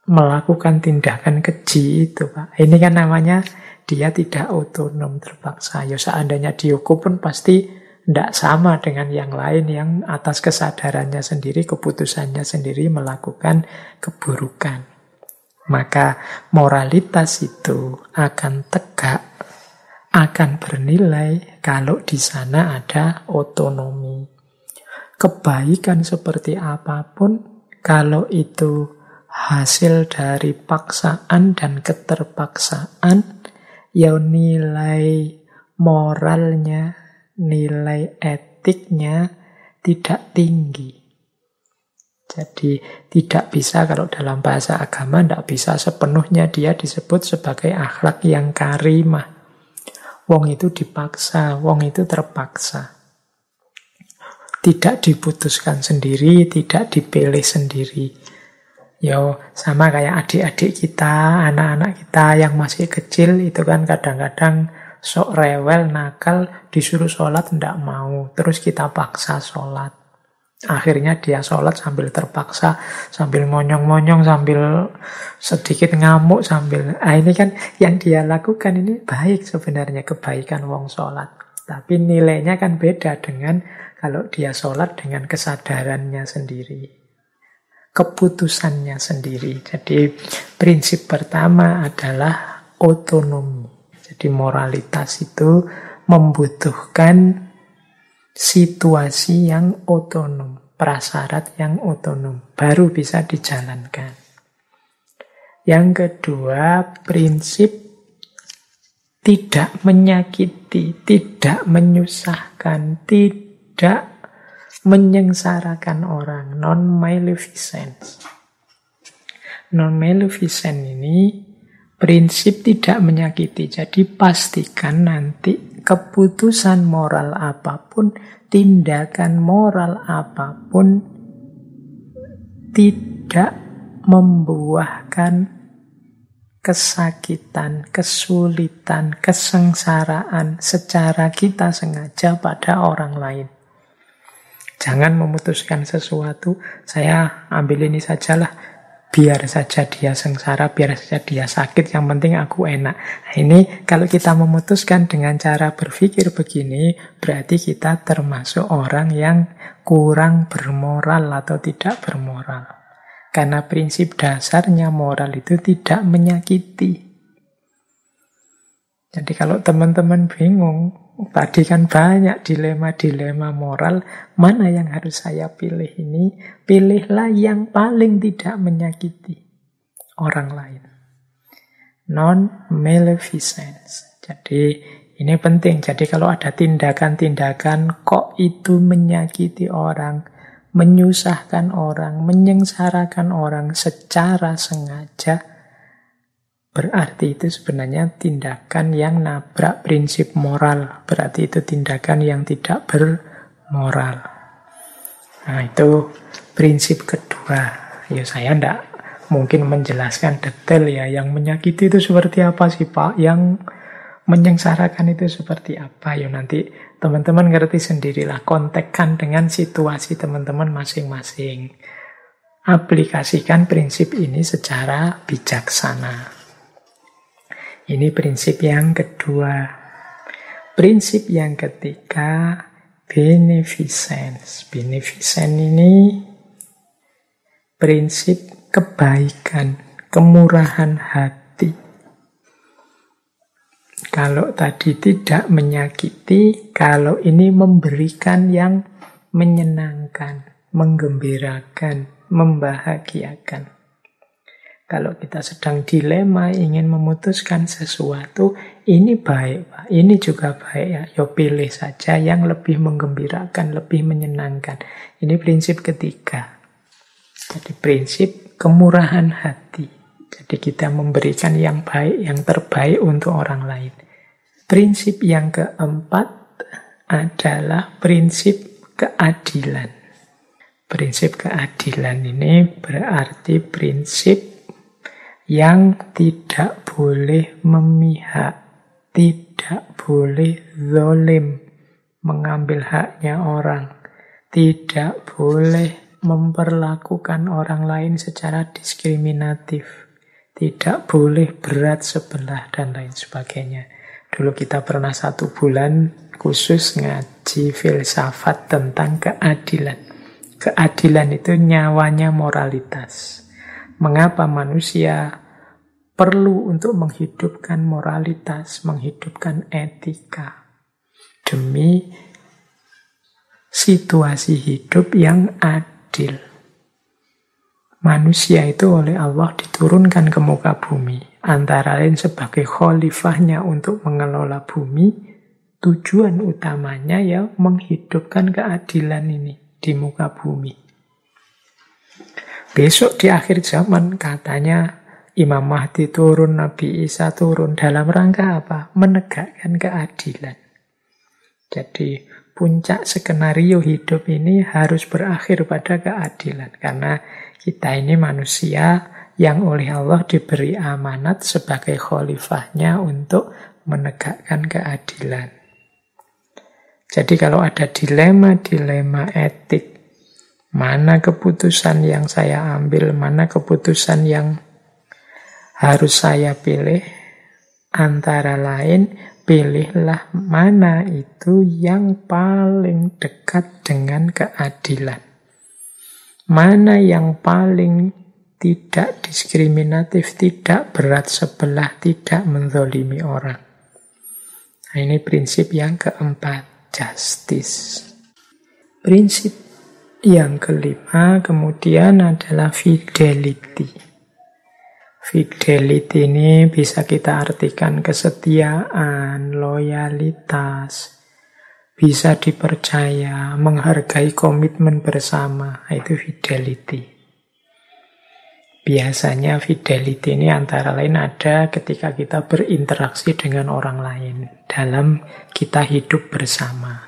melakukan tindakan keji itu, Pak. Ini kan namanya dia tidak otonom, terpaksa. Ya seandainya dihukum pun pasti tidak sama dengan yang lain yang atas kesadarannya sendiri, keputusannya sendiri melakukan keburukan. Maka moralitas itu akan tegak, akan bernilai kalau di sana ada otonomi. Kebaikan seperti apapun, kalau itu hasil dari paksaan dan keterpaksaan, ya nilai moralnya, nilai etiknya tidak tinggi. Jadi tidak bisa, kalau dalam bahasa agama tidak bisa sepenuhnya dia disebut sebagai akhlak yang karimah. Wong itu dipaksa, wong itu terpaksa. Tidak diputuskan sendiri, tidak dipilih sendiri. Yo, sama kayak adik-adik kita, anak-anak kita yang masih kecil itu kan kadang-kadang sok rewel, nakal, disuruh sholat tidak mau, terus kita paksa sholat. Akhirnya dia sholat sambil terpaksa, sambil monyong-monyong, sambil sedikit ngamuk, sambil... ini kan yang dia lakukan ini baik sebenarnya, kebaikan wong sholat. Tapi nilainya kan beda dengan kalau dia sholat dengan kesadarannya sendiri, keputusannya sendiri. Jadi prinsip pertama adalah otonomi. Jadi moralitas itu membutuhkan situasi yang otonom, prasyarat yang otonom, baru bisa dijalankan. Yang kedua, prinsip tidak menyakiti, tidak menyusahkan, tidak menyengsarakan orang, non-maleficence. Non-maleficence ini prinsip tidak menyakiti, jadi pastikan nanti keputusan moral apapun, tindakan moral apapun tidak membuahkan kesakitan, kesulitan, kesengsaraan secara kita sengaja pada orang lain. Jangan memutuskan sesuatu, saya ambil ini sajalah, biar saja dia sengsara, biar saja dia sakit, yang penting aku enak. Nah, ini kalau kita memutuskan dengan cara berpikir begini, berarti kita termasuk orang yang kurang bermoral atau tidak bermoral. Karena prinsip dasarnya moral itu tidak menyakiti. Jadi kalau teman-teman bingung, tadi kan banyak dilema-dilema moral, mana yang harus saya pilih ini? Pilihlah yang paling tidak menyakiti orang lain. Non-maleficence. Jadi ini penting. Jadi kalau ada tindakan-tindakan kok itu menyakiti orang, menyusahkan orang, menyengsarakan orang secara sengaja, berarti itu sebenarnya tindakan yang nabrak prinsip moral. Berarti itu tindakan yang tidak bermoral. Nah, itu prinsip kedua. Ya, saya tidak mungkin menjelaskan detail ya. Yang menyakiti itu seperti apa sih, Pak? Yang menyengsarakan itu seperti apa? Ya, nanti teman-teman ngerti sendirilah. Kontekkan dengan situasi teman-teman masing-masing. Aplikasikan prinsip ini secara bijaksana. Ini prinsip yang kedua. Prinsip yang ketiga, beneficence. Beneficence ini prinsip kebaikan, kemurahan hati. Kalau tadi tidak menyakiti, kalau ini memberikan yang menyenangkan, menggembirakan, membahagiakan. Kalau kita sedang dilema, ingin memutuskan sesuatu, ini baik, Pak, ini juga baik ya. Yo pilih saja yang lebih menggembirakan, lebih menyenangkan. Ini prinsip ketiga. Jadi prinsip kemurahan hati. Jadi kita memberikan yang baik, yang terbaik untuk orang lain. Prinsip yang keempat adalah prinsip keadilan. Prinsip keadilan ini berarti prinsip yang tidak boleh memihak, tidak boleh zalim, mengambil haknya orang, tidak boleh memperlakukan orang lain secara diskriminatif. Tidak boleh berat sebelah dan lain sebagainya. Dulu kita pernah 1 bulan khusus ngaji filsafat tentang keadilan. Keadilan itu nyawanya moralitas. Mengapa manusia perlu untuk menghidupkan moralitas, menghidupkan etika demi situasi hidup yang adil. Manusia itu oleh Allah diturunkan ke muka bumi, antara lain sebagai khalifahnya untuk mengelola bumi. Tujuan utamanya ya menghidupkan keadilan ini di muka bumi. Besok di akhir zaman katanya Imam Mahdi turun, Nabi Isa turun. Dalam rangka apa? Menegakkan keadilan. Jadi puncak skenario hidup ini harus berakhir pada keadilan. Karena kita ini manusia yang oleh Allah diberi amanat sebagai khalifahnya untuk menegakkan keadilan. Jadi kalau ada dilema-dilema etik, mana keputusan yang saya ambil, mana keputusan yang harus saya pilih, antara lain pilihlah mana itu yang paling dekat dengan keadilan. Mana yang paling tidak diskriminatif, tidak berat sebelah, tidak menzalimi orang. Nah, ini prinsip yang keempat, justice. Prinsip yang kelima kemudian adalah fidelity. Fidelity ini bisa kita artikan kesetiaan, loyalitas, bisa dipercaya, menghargai komitmen bersama, itu fidelity. Biasanya fidelity ini antara lain ada ketika kita berinteraksi dengan orang lain dalam kita hidup bersama.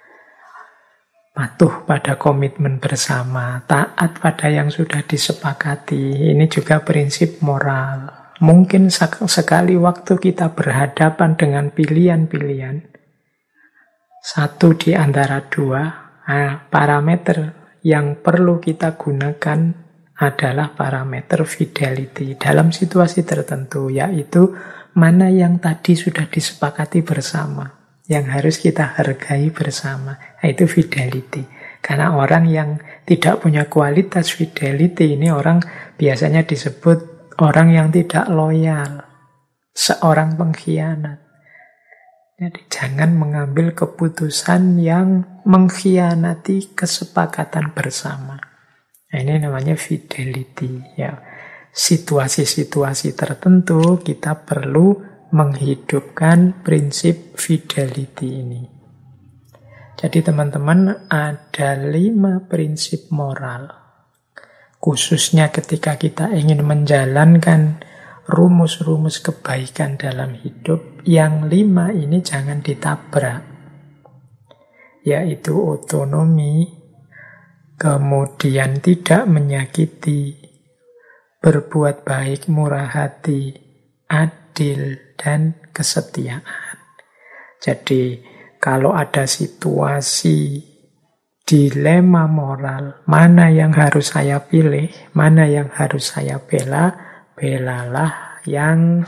Patuh pada komitmen bersama, taat pada yang sudah disepakati. Ini juga prinsip moral. Mungkin sekali waktu kita berhadapan dengan pilihan-pilihan, satu di antara dua, parameter yang perlu kita gunakan adalah parameter fidelity dalam situasi tertentu, yaitu mana yang tadi sudah disepakati bersama, yang harus kita hargai bersama, itu fidelity. Karena orang yang tidak punya kualitas fidelity ini orang biasanya disebut orang yang tidak loyal, seorang pengkhianat. Jadi jangan mengambil keputusan yang mengkhianati kesepakatan bersama. Nah, ini namanya fidelity. Ya. Situasi-situasi tertentu kita perlu menghidupkan prinsip fidelity ini. Jadi teman-teman, ada 5 prinsip moral. Khususnya ketika kita ingin menjalankan rumus-rumus kebaikan dalam hidup, yang 5 ini jangan ditabrak. Yaitu otonomi, kemudian tidak menyakiti, berbuat baik, murah hati, adil, dan kesetiaan. Jadi kalau ada situasi dilema moral, mana yang harus saya pilih, mana yang harus saya bela, belalah yang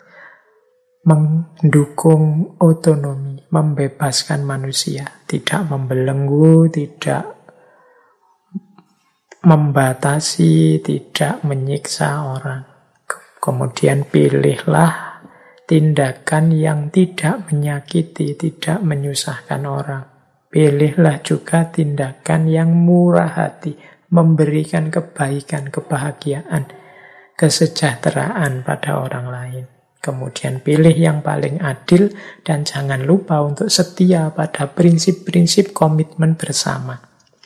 mendukung otonomi, membebaskan manusia, tidak membelenggu, tidak membatasi, tidak menyiksa orang. Kemudian pilihlah tindakan yang tidak menyakiti, tidak menyusahkan orang. Pilihlah juga tindakan yang murah hati, memberikan kebaikan, kebahagiaan, kesejahteraan pada orang lain. Kemudian pilih yang paling adil dan jangan lupa untuk setia pada prinsip-prinsip komitmen bersama.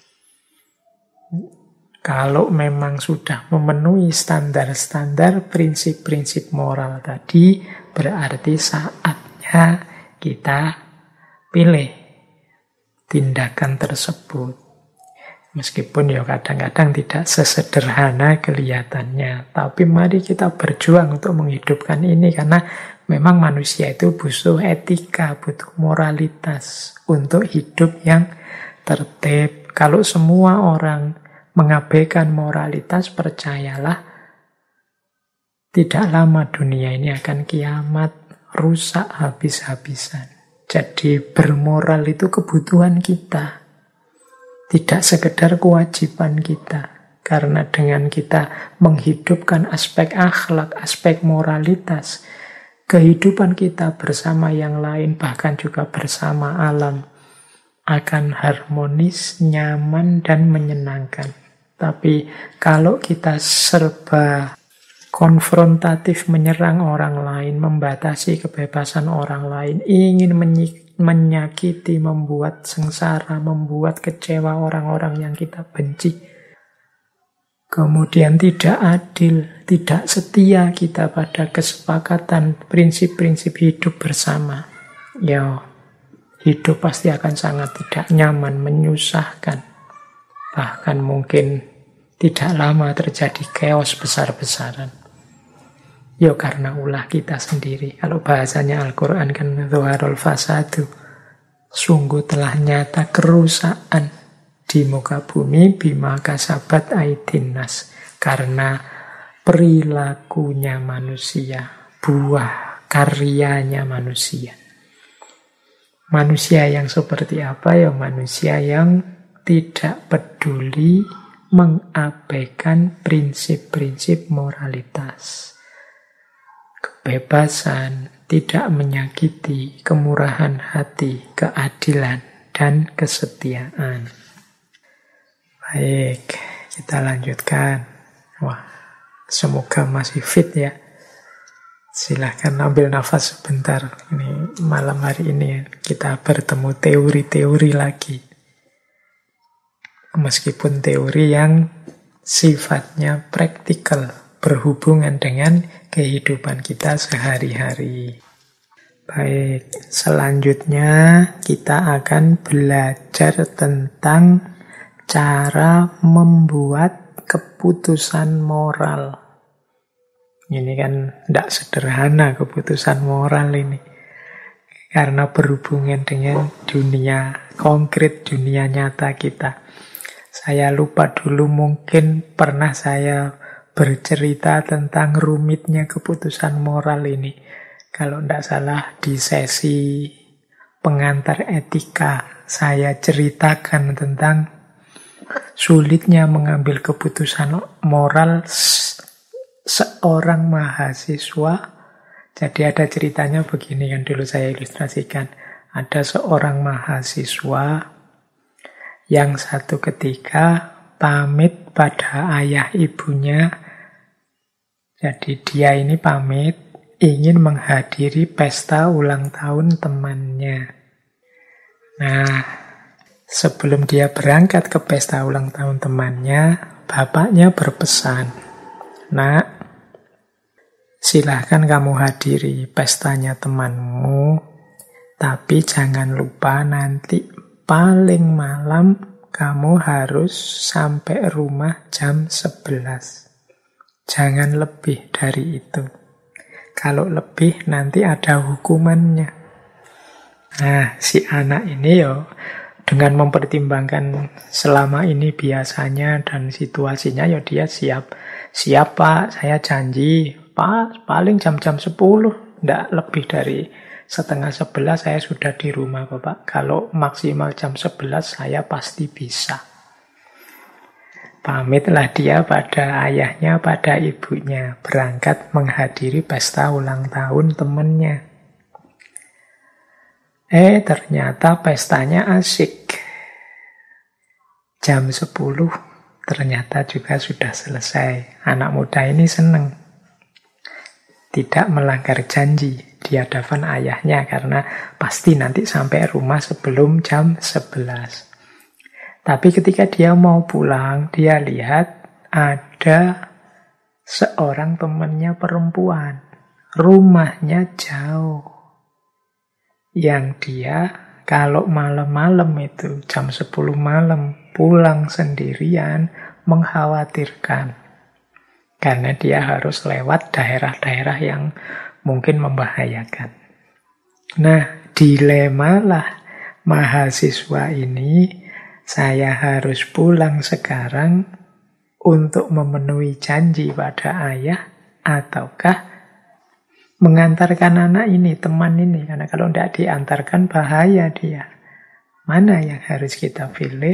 Kalau memang sudah memenuhi standar-standar prinsip-prinsip moral tadi, berarti saatnya kita pilih tindakan tersebut. Meskipun ya kadang-kadang tidak sesederhana kelihatannya, tapi mari kita berjuang untuk menghidupkan ini, karena memang manusia itu butuh etika, butuh moralitas untuk hidup yang tertib. Kalau semua orang mengabaikan moralitas, percayalah, tidak lama dunia ini akan kiamat, rusak habis-habisan. Jadi bermoral itu kebutuhan kita, tidak sekedar kewajiban kita. Karena dengan kita menghidupkan aspek akhlak, aspek moralitas, kehidupan kita bersama yang lain, bahkan juga bersama alam, akan harmonis, nyaman, dan menyenangkan. Tapi kalau kita serba konfrontatif, menyerang orang lain, membatasi kebebasan orang lain, ingin menyakiti, membuat sengsara, membuat kecewa orang-orang yang kita benci, kemudian tidak adil, tidak setia kita pada kesepakatan prinsip-prinsip hidup bersama, ya hidup pasti akan sangat tidak nyaman, menyusahkan. Bahkan mungkin tidak lama terjadi chaos besar-besaran. Ya karena ulah kita sendiri. Kalau bahasanya Al-Quran kan Zuharul fasadu, sungguh telah nyata kerusakan di muka bumi bima kasabat aidin nas, karena perilakunya manusia, buah karyanya manusia. Manusia yang seperti apa? Ya manusia yang tidak peduli, mengabaikan prinsip-prinsip moralitas, kebebasan, tidak menyakiti, kemurahan hati, keadilan, dan kesetiaan. Baik, kita lanjutkan. Wah, semoga masih fit ya. Silahkan ambil nafas sebentar. Ini malam hari ini kita bertemu teori-teori lagi. Meskipun teori yang sifatnya praktikal, berhubungan dengan kehidupan kita sehari-hari. Baik, selanjutnya kita akan belajar tentang cara membuat keputusan moral. Ini kan tidak sederhana keputusan moral ini. Karena berhubungan dengan dunia konkret, dunia nyata kita. Saya lupa dulu, mungkin pernah saya bercerita tentang rumitnya keputusan moral ini. Kalau tidak salah di sesi pengantar etika, saya ceritakan tentang sulitnya mengambil keputusan moral seorang mahasiswa. Jadi ada ceritanya begini, yang dulu saya ilustrasikan. Ada seorang mahasiswa yang satu ketika pamit pada ayah ibunya. Jadi dia ini pamit ingin menghadiri pesta ulang tahun temannya. Nah, sebelum dia berangkat ke pesta ulang tahun temannya, bapaknya berpesan, "Nak, silahkan kamu hadiri pestanya temanmu, tapi jangan lupa nanti paling malam kamu harus sampai rumah jam 11. Jangan lebih dari itu. Kalau lebih nanti ada hukumannya." Nah, si anak ini dengan mempertimbangkan selama ini biasanya dan situasinya, dia siap. Siap Pak, saya janji. Pak, paling jam-jam 10, tidak lebih dari setengah 11 saya sudah di rumah Bapak. Kalau maksimal jam 11 saya pasti bisa. Pamitlah dia pada ayahnya, pada ibunya, berangkat menghadiri pesta ulang tahun temannya. Ternyata pestanya asik. Jam 10 ternyata juga sudah selesai. Anak muda ini senang. Tidak melanggar janji di hadapan ayahnya karena pasti nanti sampai rumah sebelum jam 11. Tapi ketika dia mau pulang, dia lihat ada seorang temannya perempuan. Rumahnya jauh. Yang dia kalau malam-malam itu, jam 10 malam, pulang sendirian, mengkhawatirkan. Karena dia harus lewat daerah-daerah yang mungkin membahayakan. Nah, dilemalah mahasiswa ini, saya harus pulang sekarang untuk memenuhi janji pada ayah, ataukah mengantarkan anak ini, teman ini? Karena kalau tidak diantarkan bahaya dia. Mana yang harus kita pilih?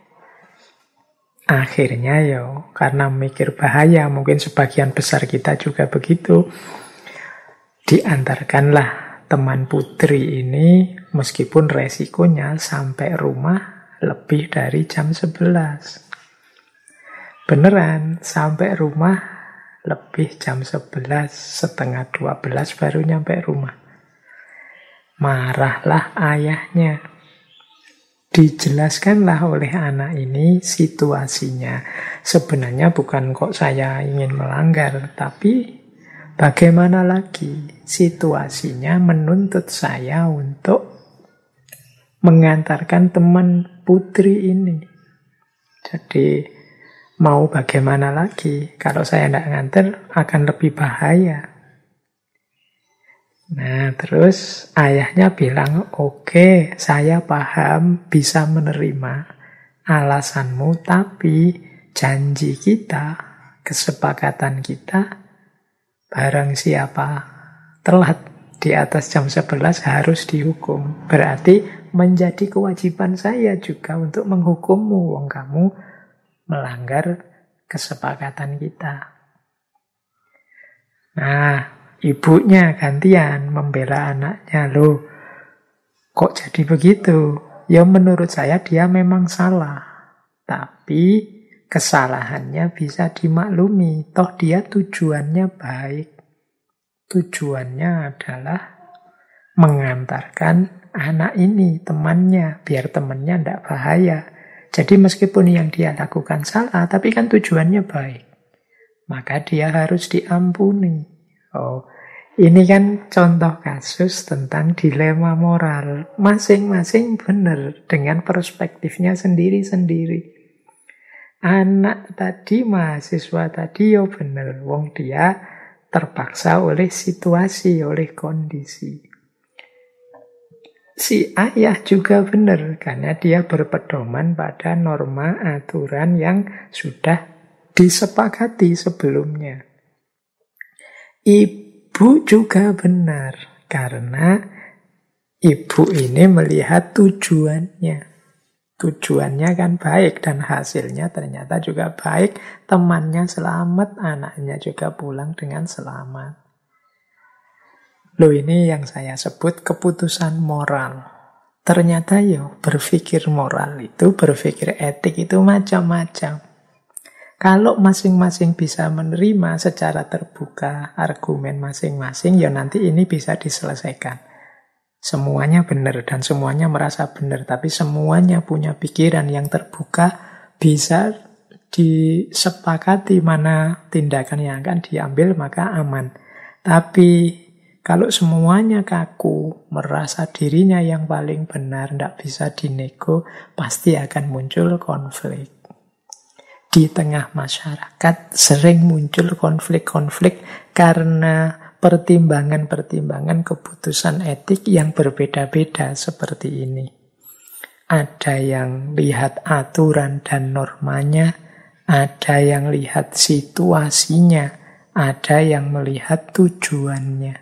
Akhirnya karena mikir bahaya, mungkin sebagian besar kita juga begitu, diantarkanlah teman putri ini, meskipun resikonya sampai rumah lebih dari jam 11. Beneran, sampai rumah lebih jam 11, setengah 12 baru nyampe rumah. Marahlah ayahnya. Dijelaskanlah oleh anak ini situasinya. Sebenarnya bukan kok saya ingin melanggar, tapi bagaimana lagi? Situasinya menuntut saya untuk mengantarkan teman putri ini. Jadi mau bagaimana lagi? Kalau saya tidak nganter akan lebih bahaya. Nah, terus ayahnya bilang, oke, saya paham, bisa menerima alasanmu, tapi janji kita, kesepakatan kita, barang siapa telat di atas jam 11 harus dihukum. Berarti menjadi kewajiban saya juga untuk menghukummu, wong kamu melanggar kesepakatan kita. Nah, ibunya gantian membela anaknya. Loh, kok jadi begitu? Ya menurut saya dia memang salah. Tapi kesalahannya bisa dimaklumi. Toh dia tujuannya baik. Tujuannya adalah mengantarkan anak ini, temannya, biar temannya tidak bahaya. Jadi meskipun yang dia lakukan salah, tapi kan tujuannya baik. Maka dia harus diampuni. Oh, ini kan contoh kasus tentang dilema moral. Masing-masing benar dengan perspektifnya sendiri-sendiri. Anak tadi, mahasiswa tadi, benar. Wong dia terpaksa oleh situasi, oleh kondisi. Si ayah juga benar, karena dia berpedoman pada norma aturan yang sudah disepakati sebelumnya. Ibu juga benar, karena ibu ini melihat tujuannya. Tujuannya kan baik dan hasilnya ternyata juga baik. Temannya selamat, anaknya juga pulang dengan selamat. Loh, ini yang saya sebut keputusan moral. Ternyata berpikir moral itu, berpikir etik itu macam-macam. Kalau masing-masing bisa menerima secara terbuka argumen masing-masing, nanti ini bisa diselesaikan. Semuanya benar dan semuanya merasa benar, tapi semuanya punya pikiran yang terbuka, bisa disepakati mana tindakan yang akan diambil, maka aman. Tapi kalau semuanya kaku, merasa dirinya yang paling benar, tidak bisa dinego, pasti akan muncul konflik. Di tengah masyarakat sering muncul konflik-konflik karena pertimbangan-pertimbangan keputusan etik yang berbeda-beda seperti ini. Ada yang lihat aturan dan normanya, ada yang lihat situasinya, ada yang melihat tujuannya.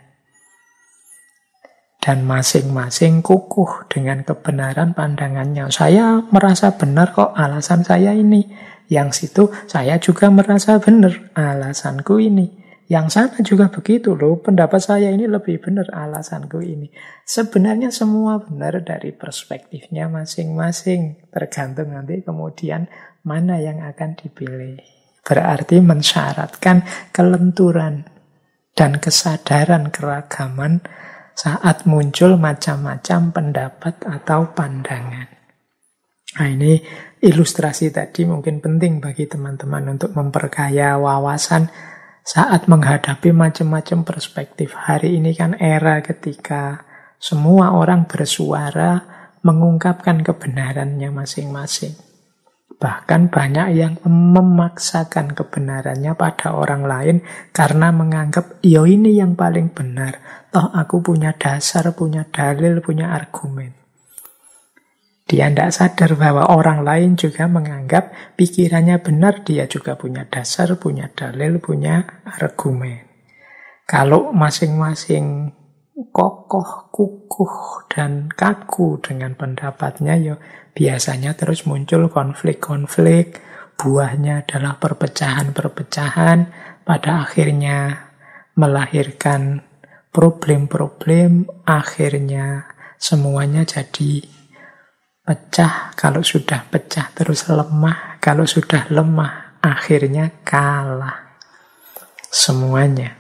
Dan masing-masing kukuh dengan kebenaran pandangannya. Saya merasa benar kok, alasan saya ini. Yang situ saya juga merasa benar, alasanku ini. Yang sana juga begitu loh, pendapat saya ini lebih benar, alasanku ini. Sebenarnya semua benar dari perspektifnya masing-masing. Tergantung nanti kemudian mana yang akan dipilih. Berarti mensyaratkan kelenturan dan kesadaran keragaman saat muncul macam-macam pendapat atau pandangan. Nah, ini ilustrasi tadi mungkin penting bagi teman-teman untuk memperkaya wawasan saat menghadapi macam-macam perspektif. Hari ini kan era ketika semua orang bersuara mengungkapkan kebenarannya masing-masing. Bahkan banyak yang memaksakan kebenarannya pada orang lain karena menganggap, ini yang paling benar. Toh aku punya dasar, punya dalil, punya argumen. Dia tidak sadar bahwa orang lain juga menganggap pikirannya benar, dia juga punya dasar, punya dalil, punya argumen. Kalau masing-masing kokoh, kukuh, dan kaku dengan pendapatnya, ya biasanya terus muncul konflik-konflik, buahnya adalah perpecahan-perpecahan, pada akhirnya melahirkan problem-problem, akhirnya semuanya jadi pecah. Kalau sudah pecah terus lemah, kalau sudah lemah akhirnya kalah semuanya.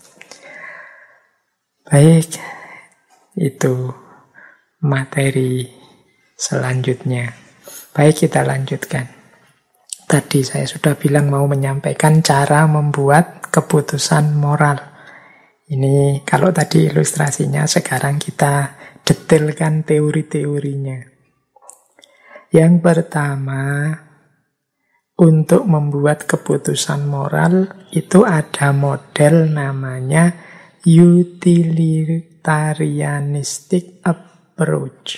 Baik, itu materi selanjutnya. Baik, kita lanjutkan. Tadi saya sudah bilang mau menyampaikan cara membuat keputusan moral. Ini kalau tadi ilustrasinya, sekarang kita detailkan teori-teorinya. Yang pertama, untuk membuat keputusan moral itu ada model namanya utilitarianistic approach.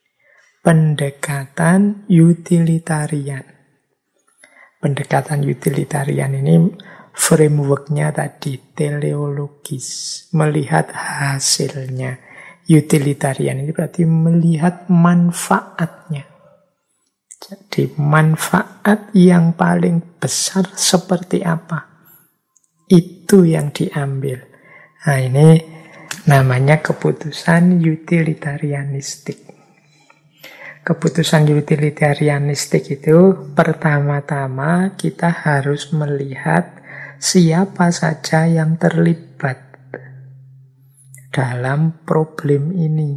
Pendekatan utilitarian. Pendekatan utilitarian ini frameworknya tadi teleologis, melihat hasilnya. Utilitarian ini berarti melihat manfaatnya. Jadi manfaat yang paling besar seperti apa? Itu yang diambil. Nah, ini namanya keputusan utilitarianistik. Keputusan utilitarianistik itu pertama-tama kita harus melihat siapa saja yang terlibat dalam problem ini.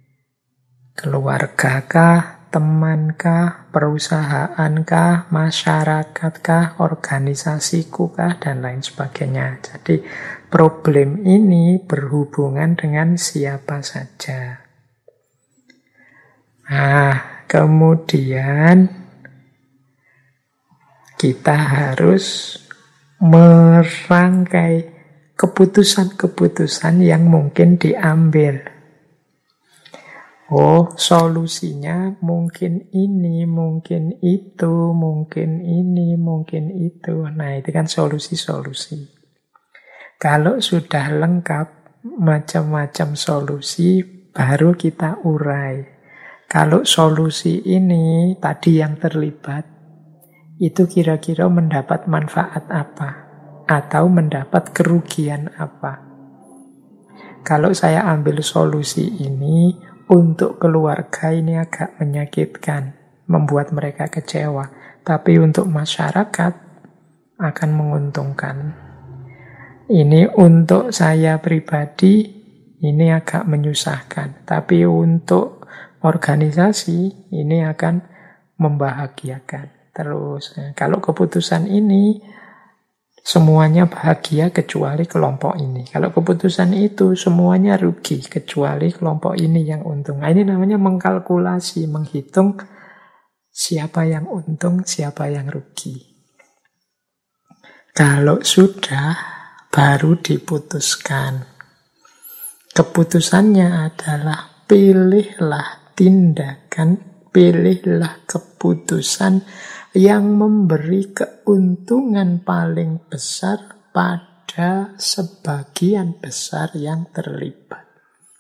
Keluargakah? Temankah, perusahaankah, masyarakatkah, organisasikukah, dan lain sebagainya. Jadi problem ini berhubungan dengan siapa saja. Nah, kemudian kita harus merangkai keputusan-keputusan yang mungkin diambil. Oh, solusinya mungkin ini, mungkin itu, mungkin ini, mungkin itu. Nah, itu kan solusi-solusi. Kalau sudah lengkap macam-macam solusi, baru kita urai. Kalau solusi ini, tadi yang terlibat, itu kira-kira mendapat manfaat apa? Atau mendapat kerugian apa? Kalau saya ambil solusi ini, untuk keluarga ini agak menyakitkan, membuat mereka kecewa. Tapi untuk masyarakat akan menguntungkan. Ini untuk saya pribadi, ini agak menyusahkan. Tapi untuk organisasi, ini akan membahagiakan. Terus, kalau keputusan ini, semuanya bahagia kecuali kelompok ini. Kalau keputusan itu semuanya rugi kecuali kelompok ini yang untung. Nah, ini namanya mengkalkulasi, menghitung siapa yang untung, siapa yang rugi. Kalau sudah, baru diputuskan. Keputusannya adalah pilihlah tindakan, pilihlah keputusan yang memberi keuntungan paling besar pada sebagian besar yang terlibat.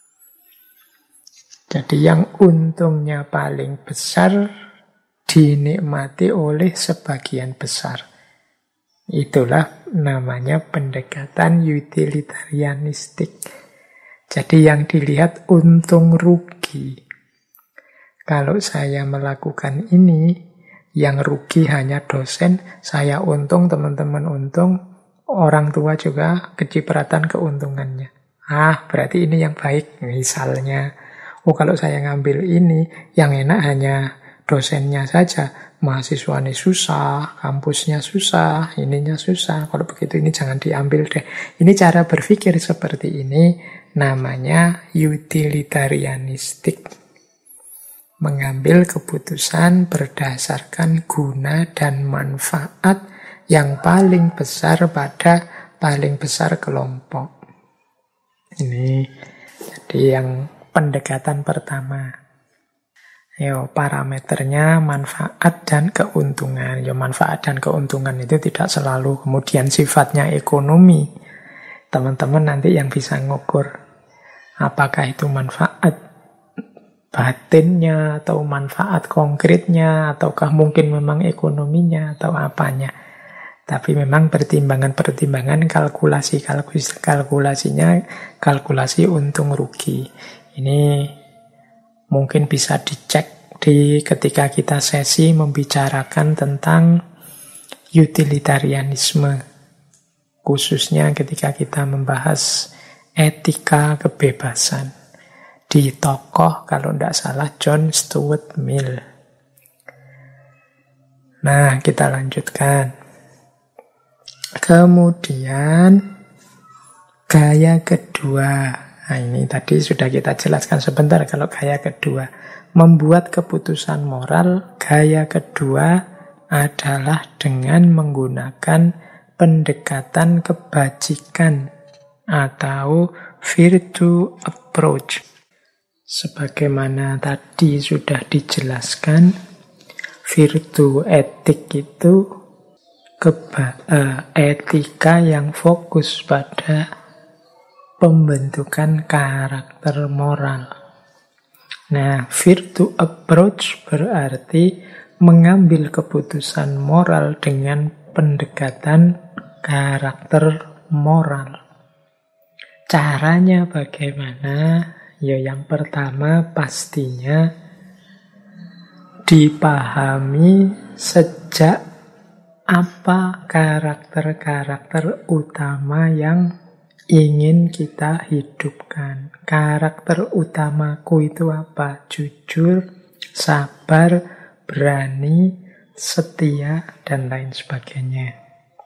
Jadi yang untungnya paling besar dinikmati oleh sebagian besar. Itulah namanya pendekatan utilitarianistik. Jadi yang dilihat untung rugi. Kalau saya melakukan ini, yang rugi hanya dosen, saya untung, teman-teman untung, orang tua juga kecipratan keuntungannya. Berarti ini yang baik. Misalnya, kalau saya ngambil ini, yang enak hanya dosennya saja. Mahasiswanya susah, kampusnya susah, ininya susah. Kalau begitu ini jangan diambil deh. Ini cara berpikir seperti ini, namanya utilitarianistik. Mengambil keputusan berdasarkan guna dan manfaat yang paling besar pada paling besar kelompok. Ini jadi yang pendekatan pertama. Yo, parameternya manfaat dan keuntungan. Yo, manfaat dan keuntungan itu tidak selalu kemudian sifatnya ekonomi. Teman-teman nanti yang bisa ngukur apakah itu manfaat batinnya atau manfaat konkretnya ataukah mungkin memang ekonominya atau apanya. Tapi memang pertimbangan-pertimbangan kalkulasinya kalkulasi untung rugi. Ini mungkin bisa dicek ketika kita sesi membicarakan tentang utilitarianisme. Khususnya ketika kita membahas etika kebebasan. Di tokoh, kalau tidak salah, John Stuart Mill. Nah, kita lanjutkan. Kemudian, gaya kedua. Nah, ini tadi sudah kita jelaskan sebentar kalau gaya kedua. Membuat keputusan moral, gaya kedua adalah dengan menggunakan pendekatan kebajikan atau virtue approach. Sebagaimana tadi sudah dijelaskan, virtue etik itu etika yang fokus pada pembentukan karakter moral. Nah, virtue approach berarti mengambil keputusan moral dengan pendekatan karakter moral. Caranya bagaimana? Ya, yang pertama pastinya dipahami sejak apa karakter-karakter utama yang ingin kita hidupkan. Karakter utamaku itu apa? Jujur, sabar, berani, setia, dan lain sebagainya.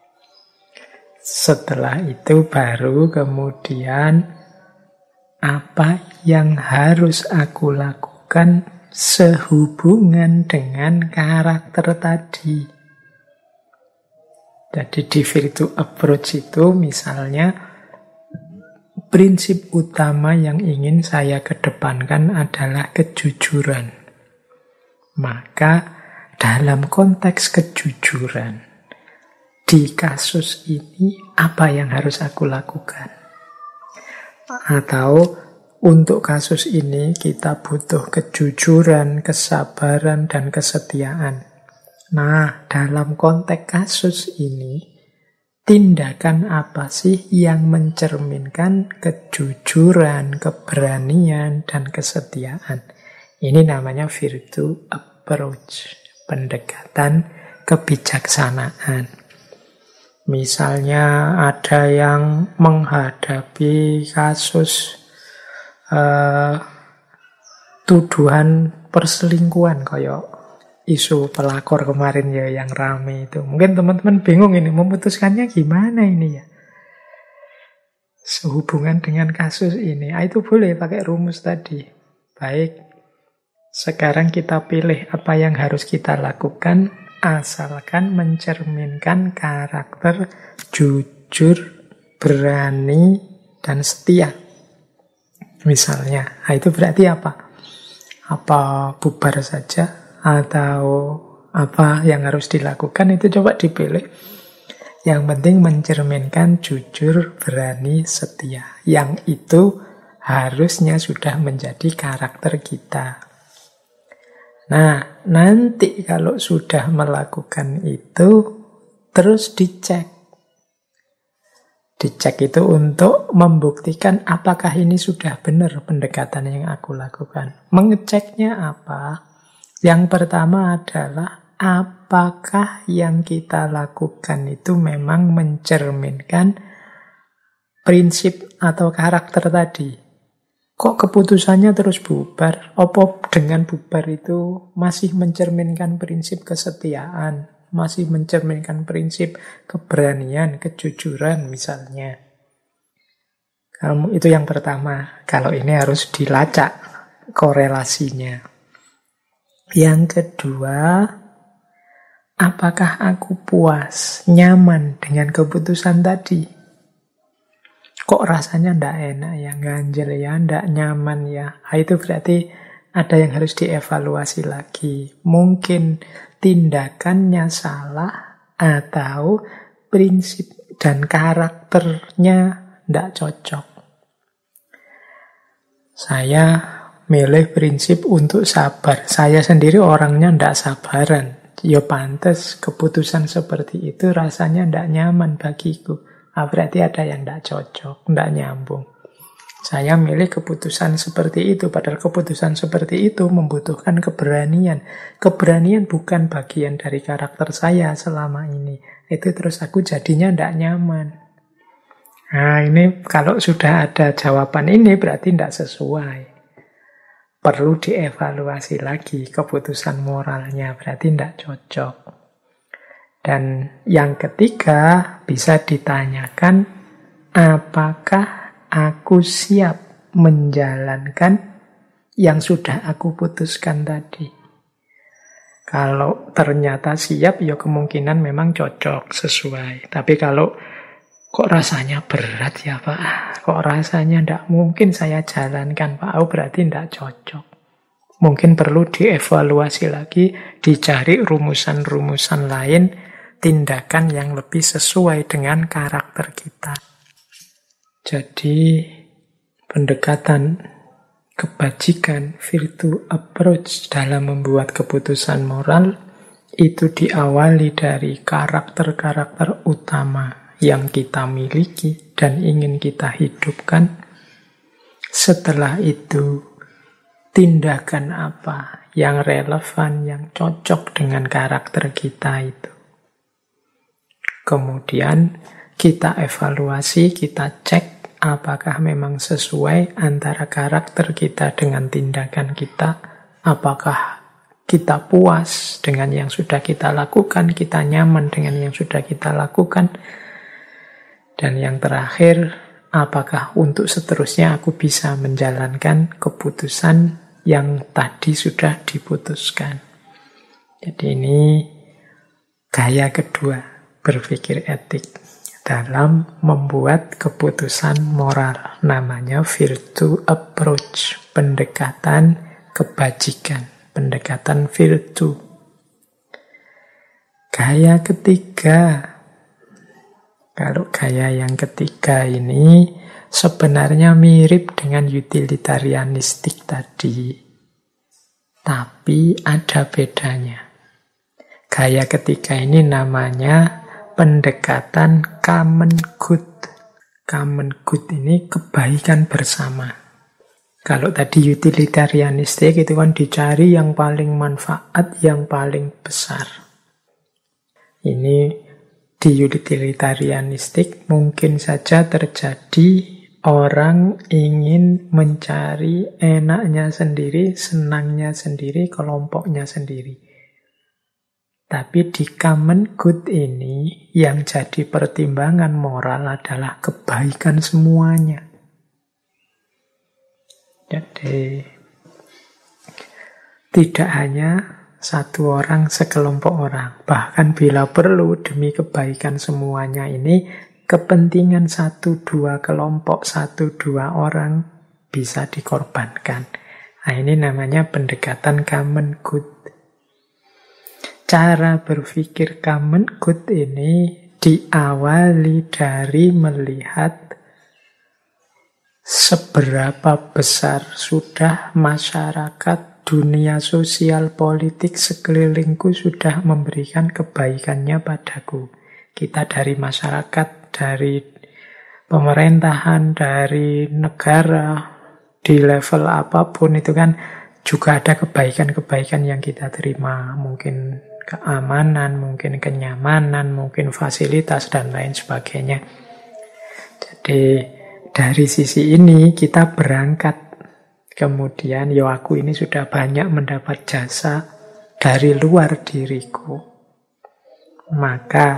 Setelah itu baru kemudian apa yang harus aku lakukan sehubungan dengan karakter tadi. Jadi di virtue approach itu misalnya prinsip utama yang ingin saya kedepankan adalah kejujuran. Maka dalam konteks kejujuran, di kasus ini apa yang harus aku lakukan? Atau untuk kasus ini kita butuh kejujuran, kesabaran, dan kesetiaan. Nah, dalam konteks kasus ini, tindakan apa sih yang mencerminkan kejujuran, keberanian, dan kesetiaan? Ini namanya virtue approach, pendekatan kebijaksanaan. Misalnya ada yang menghadapi kasus tuduhan perselingkuhan kayak isu pelakor kemarin ya yang rame itu. Mungkin teman-teman bingung ini memutuskannya gimana ini ya. Sehubungan dengan kasus ini, itu boleh pakai rumus tadi. Baik, sekarang kita pilih apa yang harus kita lakukan asalkan mencerminkan karakter jujur, berani, dan setia. Misalnya, itu berarti apa? Apa bubar saja? Atau apa yang harus dilakukan? Itu coba dipilih. Yang penting mencerminkan jujur, berani, setia. Yang itu harusnya sudah menjadi karakter kita. Nah, nanti kalau sudah melakukan itu, terus dicek. Dicek itu untuk membuktikan apakah ini sudah benar pendekatan yang aku lakukan. Mengeceknya apa? Yang pertama adalah apakah yang kita lakukan itu memang mencerminkan prinsip atau karakter tadi. Kok keputusannya terus bubar? Apa dengan bubar itu masih mencerminkan prinsip kesetiaan, masih mencerminkan prinsip keberanian, kejujuran misalnya. Kalau itu yang pertama, kalau ini harus dilacak korelasinya. Yang kedua, apakah aku puas, nyaman dengan keputusan tadi? Kok rasanya ndak enak ya, ganjel ya, ndak nyaman ya. Itu berarti ada yang harus dievaluasi lagi. Mungkin tindakannya salah atau prinsip dan karakternya tidak cocok. Saya milih prinsip untuk sabar. Saya sendiri orangnya tidak sabaran. Ya pantes keputusan seperti itu rasanya tidak nyaman bagiku. Berarti ada yang tidak cocok, tidak nyambung. Saya milih keputusan seperti itu, padahal keputusan seperti itu membutuhkan keberanian. Keberanian bukan bagian dari karakter saya selama ini. Itu terus aku jadinya tidak nyaman. Nah ini kalau sudah ada jawaban ini berarti tidak sesuai. Perlu dievaluasi lagi keputusan moralnya, berarti tidak cocok. Dan yang ketiga bisa ditanyakan, apakah aku siap menjalankan yang sudah aku putuskan tadi. Kalau ternyata siap, ya kemungkinan memang cocok, sesuai. Tapi kalau kok rasanya berat ya Pak, kok rasanya tidak mungkin saya jalankan Pak, berarti tidak cocok. Mungkin perlu dievaluasi lagi, dicari rumusan-rumusan lain, tindakan yang lebih sesuai dengan karakter kita. Jadi pendekatan kebajikan, virtue approach dalam membuat keputusan moral itu diawali dari karakter-karakter utama yang kita miliki dan ingin kita hidupkan. Setelah itu tindakan apa yang relevan, yang cocok dengan karakter kita itu. Kemudian kita evaluasi, kita cek apakah memang sesuai antara karakter kita dengan tindakan kita, apakah kita puas dengan yang sudah kita lakukan, kita nyaman dengan yang sudah kita lakukan, dan yang terakhir, apakah untuk seterusnya aku bisa menjalankan keputusan yang tadi sudah diputuskan. Jadi ini gaya kedua berpikir etik dalam membuat keputusan moral. Namanya virtue approach, pendekatan kebajikan, pendekatan virtue. Gaya ketiga, kalau gaya yang ketiga ini sebenarnya mirip dengan utilitarianistik tadi, tapi ada bedanya. Gaya ketiga ini namanya pendekatan common good. Common good ini kebaikan bersama. Kalau tadi utilitarianistik itu kan dicari yang paling manfaat, yang paling besar. Ini di utilitarianistik mungkin saja terjadi orang ingin mencari enaknya sendiri, senangnya sendiri, kelompoknya sendiri. Tapi di common good ini yang jadi pertimbangan moral adalah kebaikan semuanya. Jadi tidak hanya satu orang, sekelompok orang. Bahkan bila perlu demi kebaikan semuanya ini, kepentingan 1-2 kelompok, 1-2 orang bisa dikorbankan. Nah ini namanya pendekatan common good. Cara berpikir common good ini diawali dari melihat seberapa besar sudah masyarakat, dunia sosial, politik sekelilingku sudah memberikan kebaikannya padaku. Kita dari masyarakat, dari pemerintahan, dari negara, di level apapun itu kan juga ada kebaikan-kebaikan yang kita terima. Mungkin keamanan, mungkin kenyamanan, mungkin fasilitas, dan lain sebagainya. Jadi dari sisi ini kita berangkat. Kemudian ya aku ini sudah banyak mendapat jasa dari luar diriku. Maka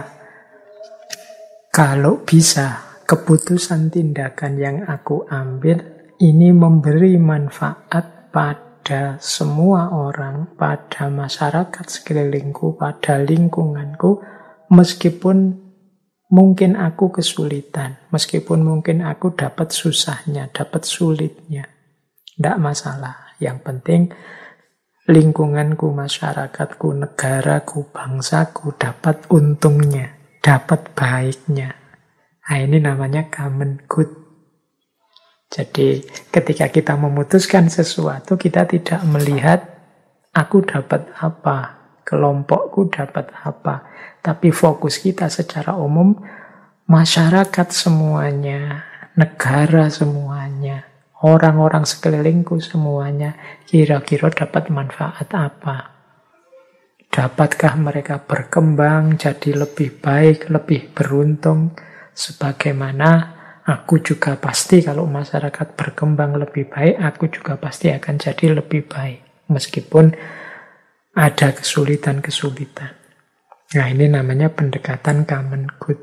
kalau bisa keputusan tindakan yang aku ambil ini memberi manfaat pada semua orang, pada masyarakat sekelilingku, pada lingkunganku, meskipun mungkin aku kesulitan, meskipun mungkin aku dapat susahnya, dapat sulitnya. Tidak masalah. Yang penting lingkunganku, masyarakatku, negaraku, bangsaku dapat untungnya, dapat baiknya. Nah, ini namanya common good. Jadi ketika kita memutuskan sesuatu, kita tidak melihat aku dapat apa, kelompokku dapat apa. Tapi fokus kita secara umum, masyarakat semuanya, negara semuanya, orang-orang sekelilingku semuanya, kira-kira dapat manfaat apa? Dapatkah mereka berkembang jadi lebih baik, lebih beruntung? Sebagaimana aku juga pasti kalau masyarakat berkembang lebih baik, aku juga pasti akan jadi lebih baik. Meskipun ada kesulitan-kesulitan. Nah, ini namanya pendekatan common good.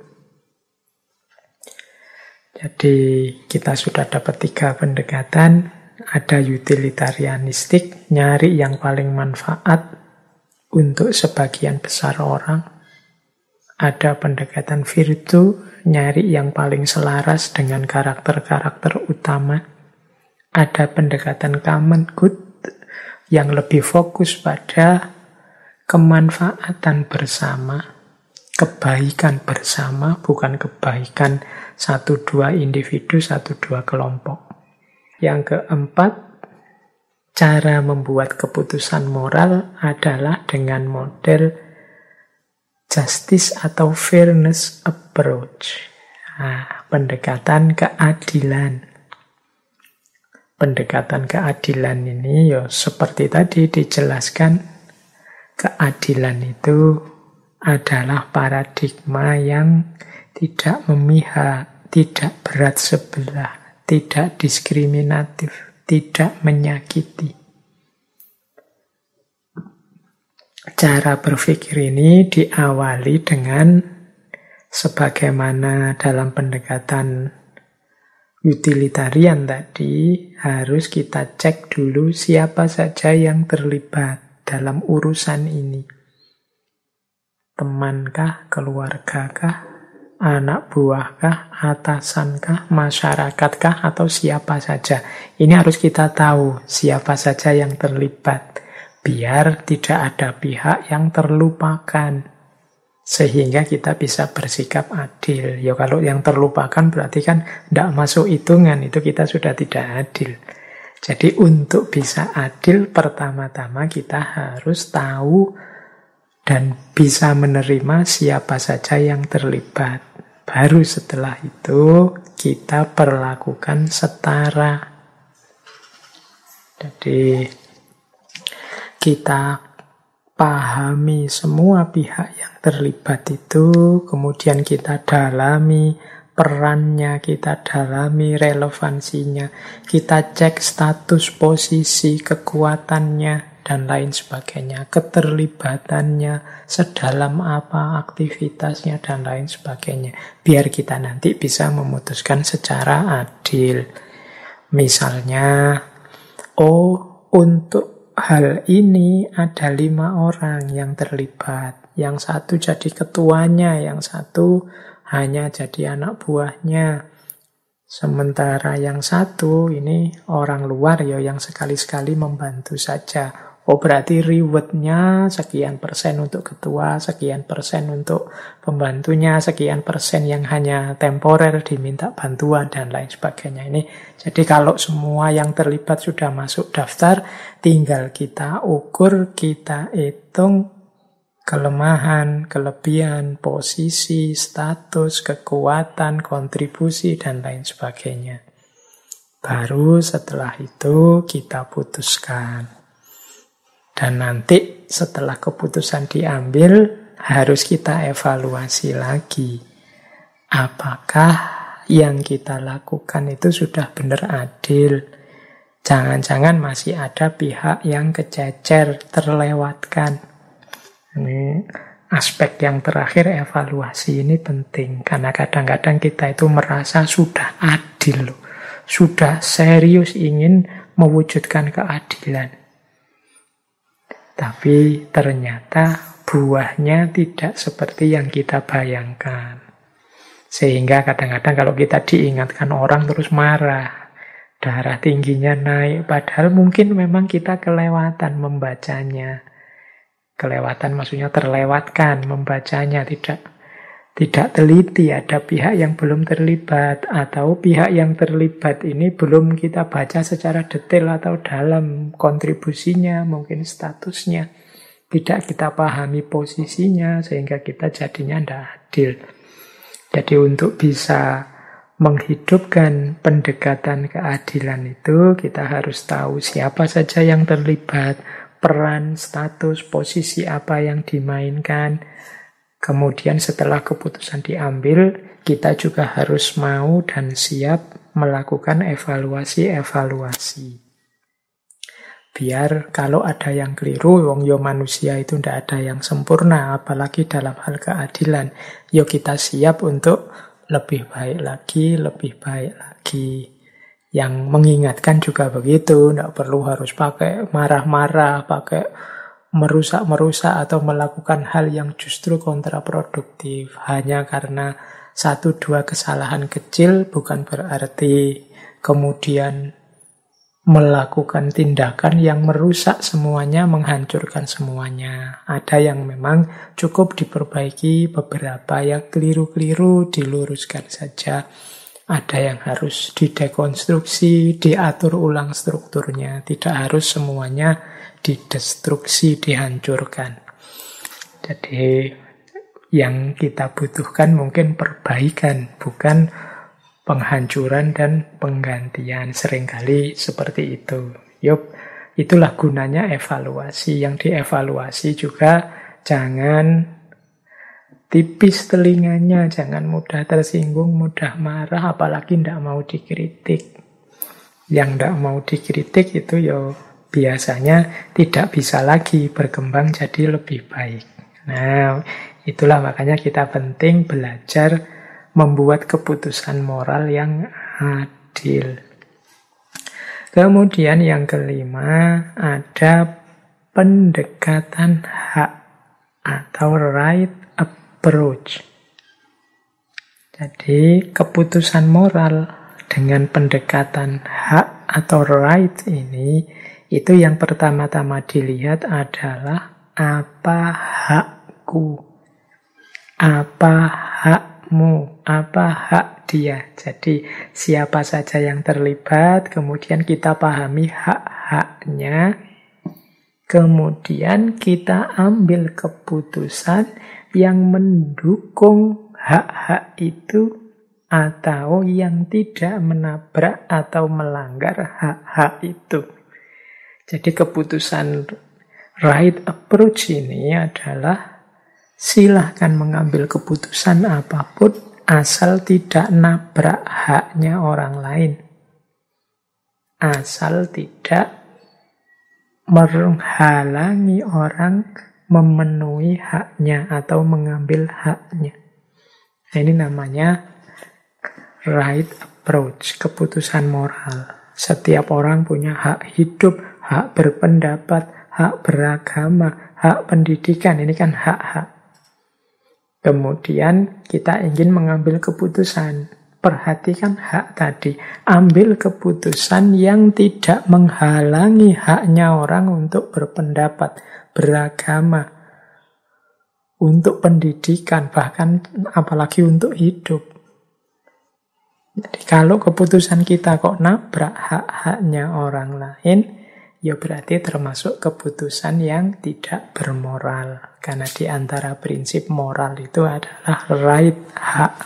Jadi kita sudah dapat 3 pendekatan. Ada utilitarianistik, nyari yang paling manfaat untuk sebagian besar orang. Ada pendekatan virtu, nyari yang paling selaras dengan karakter-karakter utama. Ada pendekatan common good, yang lebih fokus pada kemanfaatan bersama, kebaikan bersama, bukan kebaikan 1-2 individu, 1-2 kelompok. Yang keempat, cara membuat keputusan moral adalah dengan model justice atau fairness approach. Nah, pendekatan keadilan. Pendekatan keadilan ini ya seperti tadi dijelaskan, keadilan itu adalah paradigma yang tidak memihak, tidak berat sebelah, tidak diskriminatif, tidak menyakiti. Cara berpikir ini diawali dengan sebagaimana dalam pendekatan utilitarian tadi, harus kita cek dulu siapa saja yang terlibat dalam urusan ini. Temankah, keluargakah, anak buahkah, atasankah, masyarakatkah, atau siapa saja. Ini harus kita tahu siapa saja yang terlibat, biar tidak ada pihak yang terlupakan, sehingga kita bisa bersikap adil. Ya kalau yang terlupakan berarti kan tidak masuk hitungan, itu kita sudah tidak adil. Jadi untuk bisa adil, pertama-tama kita harus tahu dan bisa menerima siapa saja yang terlibat. Baru setelah itu kita perlakukan setara. Jadi kita pahami semua pihak yang terlibat itu, kemudian kita dalami perannya, kita dalami relevansinya, kita cek status, posisi, kekuatannya, dan lain sebagainya, keterlibatannya, sedalam apa aktivitasnya, dan lain sebagainya, biar kita nanti bisa memutuskan secara adil. Misalnya, untuk hal ini ada 5 orang yang terlibat, yang satu jadi ketuanya, yang satu hanya jadi anak buahnya. Sementara yang satu ini orang luar ya, yang sekali-sekali membantu saja. Oh berarti rewardnya sekian persen untuk ketua, sekian persen untuk pembantunya, sekian persen yang hanya temporer diminta bantuan, dan lain sebagainya. Ini jadi kalau semua yang terlibat sudah masuk daftar, tinggal kita ukur, kita hitung kelemahan, kelebihan, posisi, status, kekuatan, kontribusi, dan lain sebagainya. Baru setelah itu kita putuskan. Dan nanti setelah keputusan diambil, harus kita evaluasi lagi. Apakah yang kita lakukan itu sudah benar adil? Jangan-jangan masih ada pihak yang kececer, terlewatkan. Ini aspek yang terakhir, evaluasi ini penting. Karena kadang-kadang kita itu merasa sudah adil, sudah serius ingin mewujudkan keadilan. Tapi ternyata buahnya tidak seperti yang kita bayangkan. Sehingga kadang-kadang kalau kita diingatkan orang terus marah. darah tingginya naik, padahal mungkin memang kita kelewatan membacanya. Kelewatan maksudnya terlewatkan membacanya, tidak teliti, ada pihak yang belum terlibat, atau pihak yang terlibat ini belum kita baca secara detail atau dalam kontribusinya, mungkin statusnya. Tidak kita pahami posisinya, sehingga kita jadinya tidak adil. Jadi untuk bisa menghidupkan pendekatan keadilan itu, kita harus tahu siapa saja yang terlibat, peran, status, posisi apa yang dimainkan. Kemudian setelah keputusan diambil, kita juga harus mau dan siap melakukan evaluasi-evaluasi. Biar kalau ada yang keliru, wong yo manusia itu tidak ada yang sempurna, apalagi dalam hal keadilan. Yo kita siap untuk lebih baik lagi, lebih baik lagi. Yang mengingatkan juga begitu, tidak perlu harus pakai marah-marah, pakai merusak-merusak atau melakukan hal yang justru kontraproduktif. Hanya karena 1-2 kesalahan kecil bukan berarti kemudian melakukan tindakan yang merusak semuanya, menghancurkan semuanya. Ada yang memang cukup diperbaiki, beberapa yang keliru-keliru diluruskan saja. Ada yang harus didekonstruksi, diatur ulang strukturnya. Tidak harus semuanya didestruksi, dihancurkan. Jadi yang kita butuhkan mungkin perbaikan, bukan penghancuran dan penggantian. Seringkali seperti itu. Yup, itulah gunanya evaluasi. Yang dievaluasi juga jangan tipis telinganya, jangan mudah tersinggung, mudah marah, apalagi tidak mau dikritik. Yang tidak mau dikritik itu ya biasanya tidak bisa lagi berkembang jadi lebih baik. Nah, itulah makanya kita penting belajar membuat keputusan moral yang adil. Kemudian yang kelima, ada pendekatan hak atau right approach. Jadi keputusan moral dengan pendekatan hak atau right ini, itu yang pertama-tama dilihat adalah apa hakku, apa hakmu, apa hak dia. Jadi siapa saja yang terlibat, kemudian kita pahami hak-haknya, kemudian kita ambil keputusan yang mendukung hak-hak itu atau yang tidak menabrak atau melanggar hak-hak itu. Jadi keputusan right approach ini adalah silahkan mengambil keputusan apapun asal tidak nabrak haknya orang lain. Asal tidak menghalangi orang memenuhi haknya atau mengambil haknya. Nah, ini namanya right approach, keputusan moral. Setiap orang punya hak hidup, hak berpendapat, hak beragama, hak pendidikan. Ini kan hak-hak. Kemudian kita ingin mengambil keputusan. Perhatikan hak tadi. Ambil keputusan yang tidak menghalangi haknya orang untuk berpendapat, beragama, untuk pendidikan, bahkan apalagi untuk hidup. Jadi kalau keputusan kita kok nabrak hak-haknya orang lain, ya berarti termasuk keputusan yang tidak bermoral. Karena di antara prinsip moral itu adalah right hak.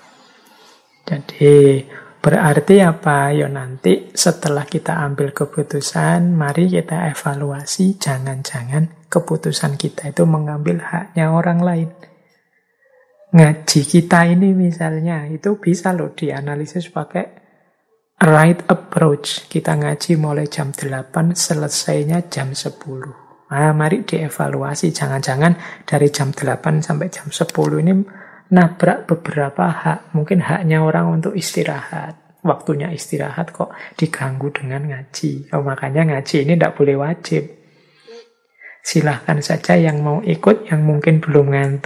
Jadi berarti apa? Ya nanti setelah kita ambil keputusan, mari kita evaluasi. Jangan-jangan keputusan kita itu mengambil haknya orang lain. Ngaji kita ini misalnya, itu bisa loh dianalisis pakai right approach. Kita ngaji mulai jam 8, selesainya jam 10. Nah, mari dievaluasi. Jangan-jangan dari jam 8 sampai jam 10 ini nabrak beberapa hak. Mungkin haknya orang untuk istirahat. Waktunya istirahat kok diganggu dengan ngaji. Oh, makanya ngaji ini tidak boleh wajib. Silahkan saja yang mau ikut, yang mungkin belum ngantuk,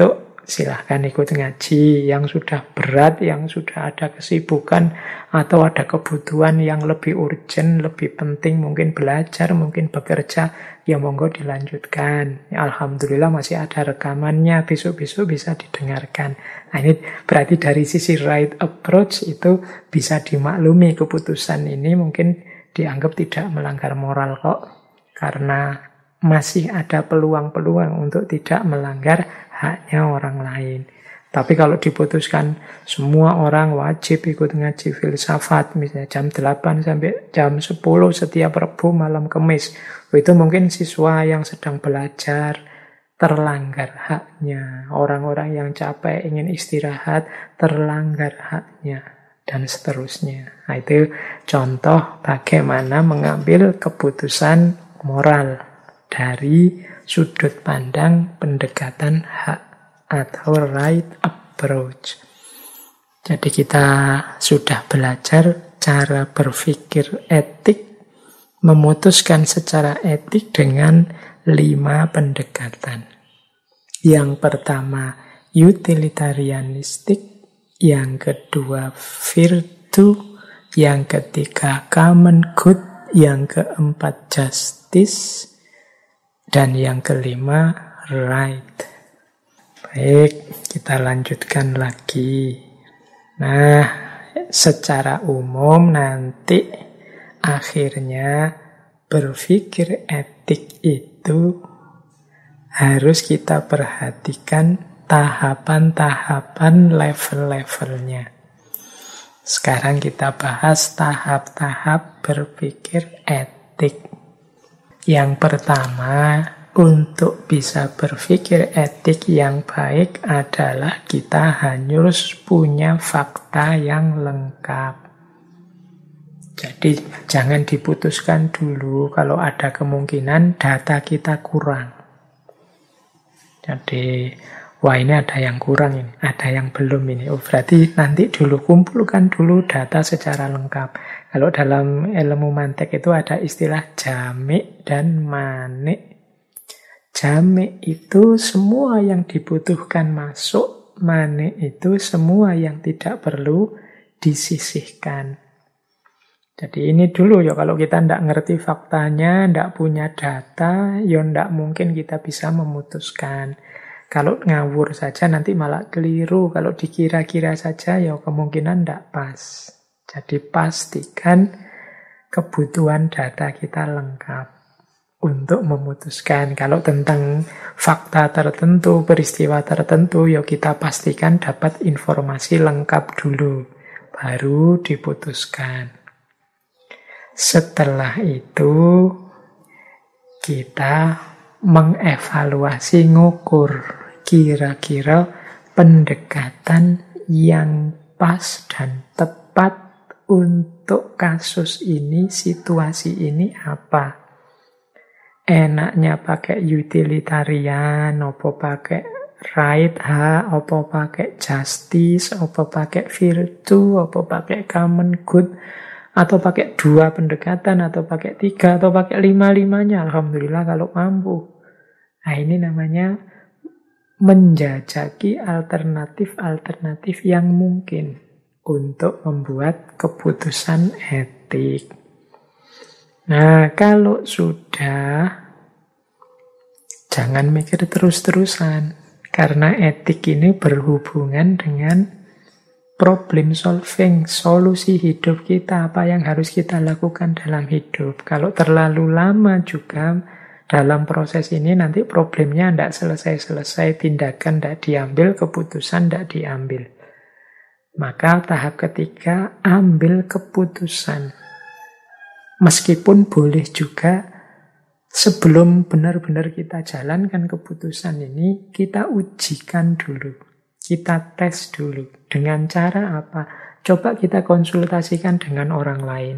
silahkan ikut ngaji. Yang sudah berat, yang sudah ada kesibukan atau ada kebutuhan yang lebih urgent, lebih penting, mungkin belajar, mungkin bekerja, ya monggo dilanjutkan. Ya, alhamdulillah masih ada rekamannya, besok-besok bisa didengarkan. Nah, ini berarti dari sisi right approach itu bisa dimaklumi keputusan ini mungkin dianggap tidak melanggar moral kok. Karena masih ada peluang-peluang untuk tidak melanggar haknya orang lain. Tapi kalau diputuskan semua orang wajib ikut ngaji filsafat, misalnya jam 8 sampai jam 10 setiap Rabu malam Kamis, itu mungkin siswa yang sedang belajar terlanggar haknya. Orang-orang yang capek ingin istirahat terlanggar haknya, dan seterusnya. Nah, itu contoh bagaimana mengambil keputusan moral dari sudut pandang pendekatan hak atau right approach. Jadi kita sudah belajar cara berpikir etik, memutuskan secara etik dengan 5 pendekatan. Yang pertama utilitarianistik, yang kedua virtue, yang ketiga common good, yang keempat justice, dan yang kelima, right. Baik, kita lanjutkan lagi. Nah, secara umum nanti akhirnya berpikir etik itu harus kita perhatikan tahapan-tahapan level-levelnya. Sekarang kita bahas tahap-tahap berpikir etik. Yang pertama, untuk bisa berpikir etik yang baik adalah kita harus punya fakta yang lengkap. Jadi jangan diputuskan dulu kalau ada kemungkinan data kita kurang. Jadi, wah ini ada yang kurang ini, ada yang belum ini. Oh, berarti nanti dulu kumpulkan dulu data secara lengkap. Kalau dalam ilmu mantek itu ada istilah jamik dan manik. Jamik itu semua yang dibutuhkan masuk, manik itu semua yang tidak perlu disisihkan. Jadi ini dulu ya, kalau kita tidak ngerti faktanya, tidak punya data, ya tidak mungkin kita bisa memutuskan. Kalau ngawur saja nanti malah keliru. Kalau dikira-kira saja ya kemungkinan tidak pas. Jadi pastikan kebutuhan data kita lengkap untuk memutuskan. Kalau tentang fakta tertentu, peristiwa tertentu, ya kita pastikan dapat informasi lengkap dulu. Baru diputuskan. Setelah itu kita mengevaluasi, ngukur kira-kira pendekatan yang pas dan tepat untuk kasus ini, situasi ini apa. Enaknya pakai utilitarian, apa pakai right, apa pakai justice, apa pakai virtue, apa pakai common good, atau pakai 2 pendekatan, atau pakai 3, atau pakai 5-5-nya. Alhamdulillah kalau mampu. Nah, ini namanya menjajaki alternatif-alternatif yang mungkin untuk membuat keputusan etik. Nah, kalau sudah, jangan mikir terus-terusan. Karena etik ini berhubungan dengan problem solving, solusi hidup kita, apa yang harus kita lakukan dalam hidup. Kalau terlalu lama juga dalam proses ini, nanti problemnya tidak selesai-selesai, tindakan tidak diambil, keputusan tidak diambil. Maka tahap ketiga, ambil keputusan. Meskipun boleh juga sebelum benar-benar kita jalankan keputusan ini, kita ujikan dulu. Kita tes dulu. Dengan cara apa? Coba kita konsultasikan dengan orang lain.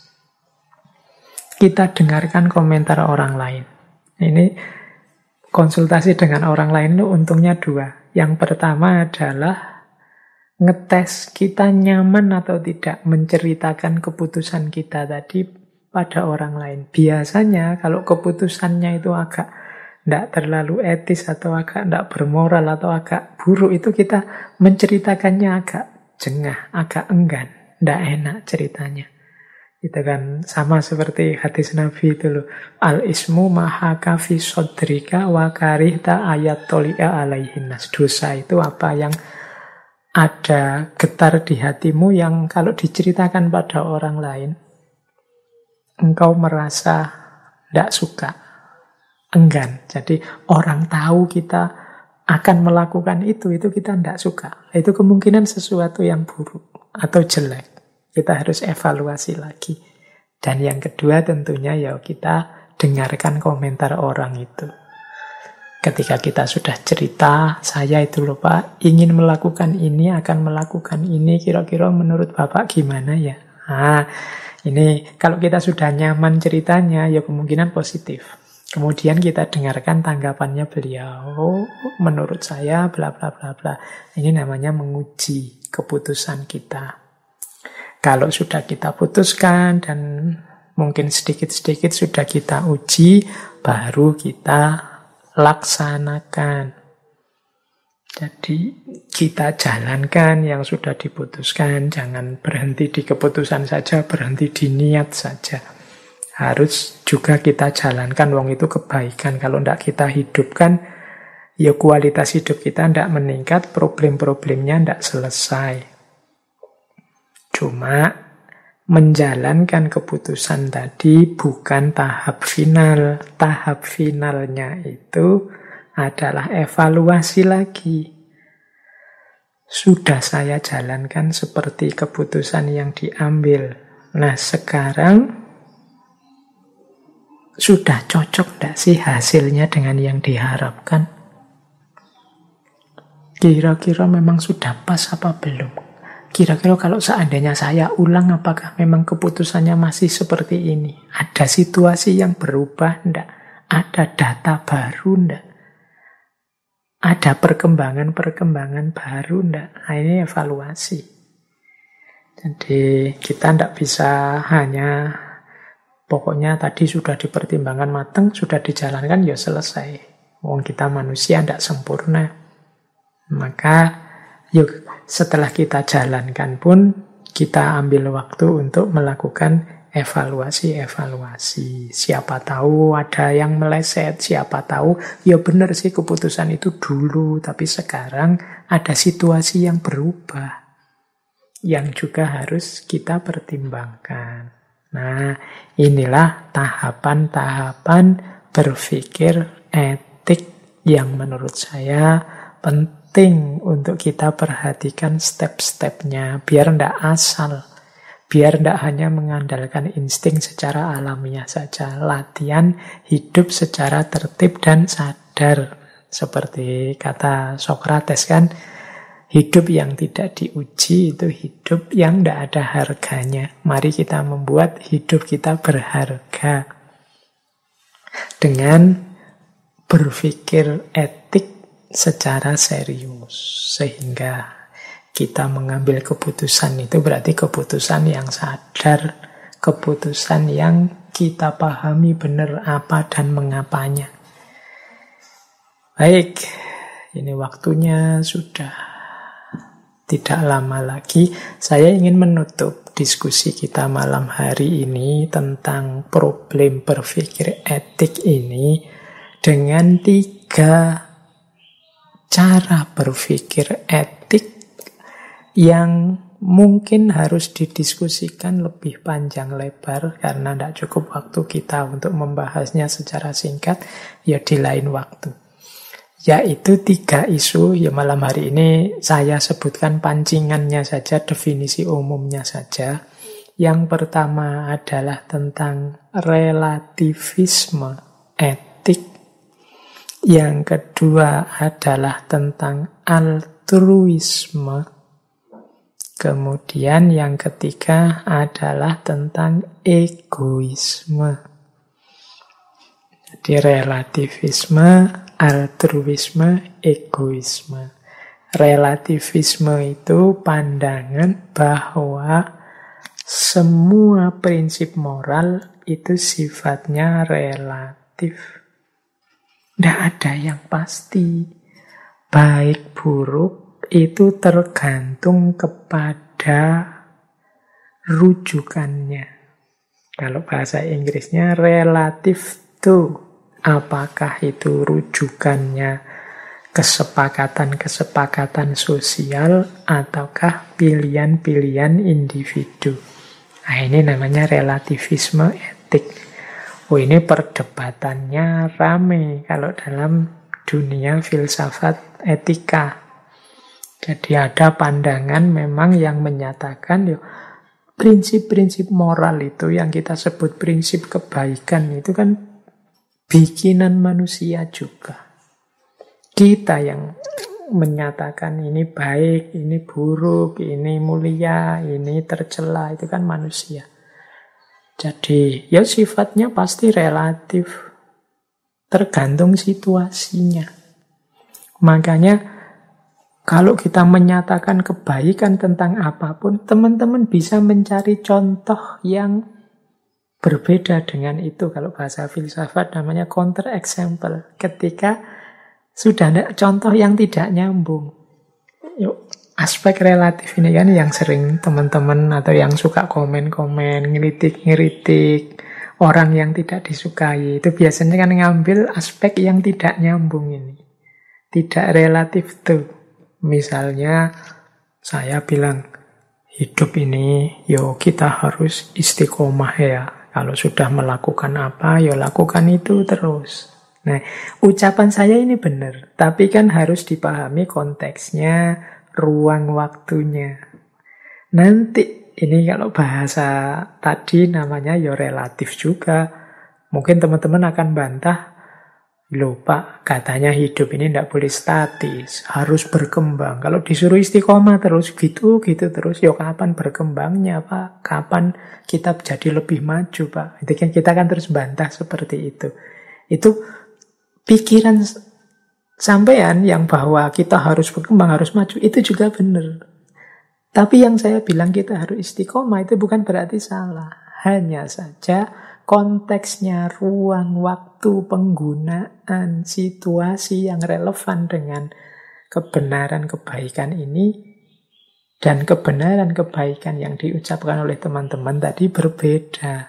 Kita dengarkan komentar orang lain. Ini konsultasi dengan orang lain itu untungnya 2. Yang pertama adalah ngetes kita nyaman atau tidak menceritakan keputusan kita tadi pada orang lain. Biasanya kalau keputusannya itu agak tidak terlalu etis atau agak tidak bermoral atau agak buruk, itu kita menceritakannya agak jengah, agak enggan, tidak enak ceritanya. Itu kan sama seperti hadis Nabi itu loh. Al-ismu mahaka fi sodrika wa karihta ayat toli'a alaihinnas. Dosa itu apa yang ada getar di hatimu yang kalau diceritakan pada orang lain, engkau merasa tidak suka, enggan. Jadi orang tahu kita akan melakukan itu kita tidak suka. Itu kemungkinan sesuatu yang buruk atau jelek. Kita harus evaluasi lagi. Dan yang kedua tentunya ya kita dengarkan komentar orang itu. Ketika kita sudah cerita, saya itu loh Pak, ingin melakukan ini, akan melakukan ini, kira-kira menurut Bapak gimana ya? Nah, ini kalau kita sudah nyaman ceritanya, ya kemungkinan positif. Kemudian kita dengarkan tanggapannya beliau. Oh, menurut saya bla bla bla bla. Ini namanya menguji keputusan kita. Kalau sudah kita putuskan dan mungkin sedikit-sedikit sudah kita uji, baru kita laksanakan. Jadi kita jalankan yang sudah diputuskan, jangan berhenti di keputusan saja, berhenti di niat saja. Harus juga kita jalankan, wong itu kebaikan. Kalau tidak kita hidupkan, ya kualitas hidup kita tidak meningkat, problem-problemnya tidak selesai. Cuma menjalankan keputusan tadi bukan tahap final. Tahap finalnya itu adalah evaluasi lagi. Sudah saya jalankan seperti keputusan yang diambil. Nah sekarang sudah cocok tidak sih hasilnya dengan yang diharapkan? Kira-kira memang sudah pas apa belum? Kira-kira kalau seandainya saya ulang, apakah memang keputusannya masih seperti ini? Ada situasi yang berubah enggak? Ada data baru enggak? Ada perkembangan-perkembangan baru enggak? Nah, ini evaluasi. Jadi kita enggak bisa hanya pokoknya tadi sudah dipertimbangkan matang, sudah dijalankan, ya selesai. Wong kita manusia enggak sempurna. Maka yuk setelah kita jalankan pun kita ambil waktu untuk melakukan evaluasi. Siapa tahu ada yang meleset, siapa tahu ya benar sih keputusan itu dulu, tapi sekarang ada situasi yang berubah yang juga harus kita pertimbangkan. Nah, inilah tahapan-tahapan berpikir etik yang menurut saya penting untuk kita perhatikan step-stepnya, biar tidak asal, biar tidak hanya mengandalkan insting secara alamiah saja. Latihan hidup secara tertib dan sadar. Seperti kata Sokrates kan, hidup yang tidak diuji itu hidup yang tidak ada harganya. Mari kita membuat hidup kita berharga dengan berpikir etik secara serius, sehingga kita mengambil keputusan itu berarti keputusan yang sadar, keputusan yang kita pahami benar apa dan mengapanya. Baik, ini waktunya sudah tidak lama lagi. Saya ingin menutup diskusi kita malam hari ini tentang problem berpikir etik ini dengan 3 cara berpikir etik yang mungkin harus didiskusikan lebih panjang lebar karena tidak cukup waktu kita untuk membahasnya secara singkat, ya di lain waktu. Yaitu 3 isu, ya malam hari ini saya sebutkan pancingannya saja, definisi umumnya saja. Yang pertama adalah tentang relativisme etik. Yang kedua adalah tentang altruisme. Kemudian yang ketiga adalah tentang egoisme. Jadi relativisme, altruisme, egoisme. Relativisme itu pandangan bahwa semua prinsip moral itu sifatnya relatif. Tidak ada yang pasti. Baik buruk itu tergantung kepada rujukannya. Kalau bahasa Inggrisnya relative to. Apakah itu rujukannya kesepakatan-kesepakatan sosial ataukah pilihan-pilihan individu. Nah, ini namanya relativisme etik. Oh, ini perdebatannya rame kalau dalam dunia filsafat etika. Jadi ada pandangan memang yang menyatakan prinsip-prinsip moral itu yang kita sebut prinsip kebaikan itu kan bikinan manusia juga. Kita yang menyatakan ini baik, ini buruk, ini mulia, ini tercela, itu kan manusia. Jadi ya sifatnya pasti relatif, tergantung situasinya. Makanya kalau kita menyatakan kebaikan tentang apapun, teman-teman bisa mencari contoh yang berbeda dengan itu. Kalau bahasa filsafat namanya counter example. Ketika sudah ada contoh yang tidak nyambung. Yuk, aspek relatif ini kan yang sering teman-teman atau yang suka komen-komen, ngeritik-ngeritik orang yang tidak disukai. Itu biasanya kan ngambil aspek yang tidak nyambung ini. Tidak relatif tuh. Misalnya saya bilang, hidup ini kita harus istiqomah ya. Kalau sudah melakukan apa, lakukan itu terus. Nah, ucapan saya ini benar, tapi kan harus dipahami konteksnya, ruang waktunya. Nanti, ini kalau bahasa tadi namanya relatif juga. Mungkin teman-teman akan bantah, loh Pak, katanya hidup ini tidak boleh statis, harus berkembang. Kalau disuruh istiqomah terus gitu terus, kapan berkembangnya Pak? Kapan kita jadi lebih maju Pak? Itu kan kita kan terus bantah seperti itu. Itu pikiran sampean yang bahwa kita harus berkembang, harus maju, itu juga benar. Tapi yang saya bilang kita harus istiqomah itu bukan berarti salah. Hanya saja konteksnya, ruang, waktu, penggunaan, situasi yang relevan dengan kebenaran kebaikan ini dan kebenaran kebaikan yang diucapkan oleh teman-teman tadi berbeda.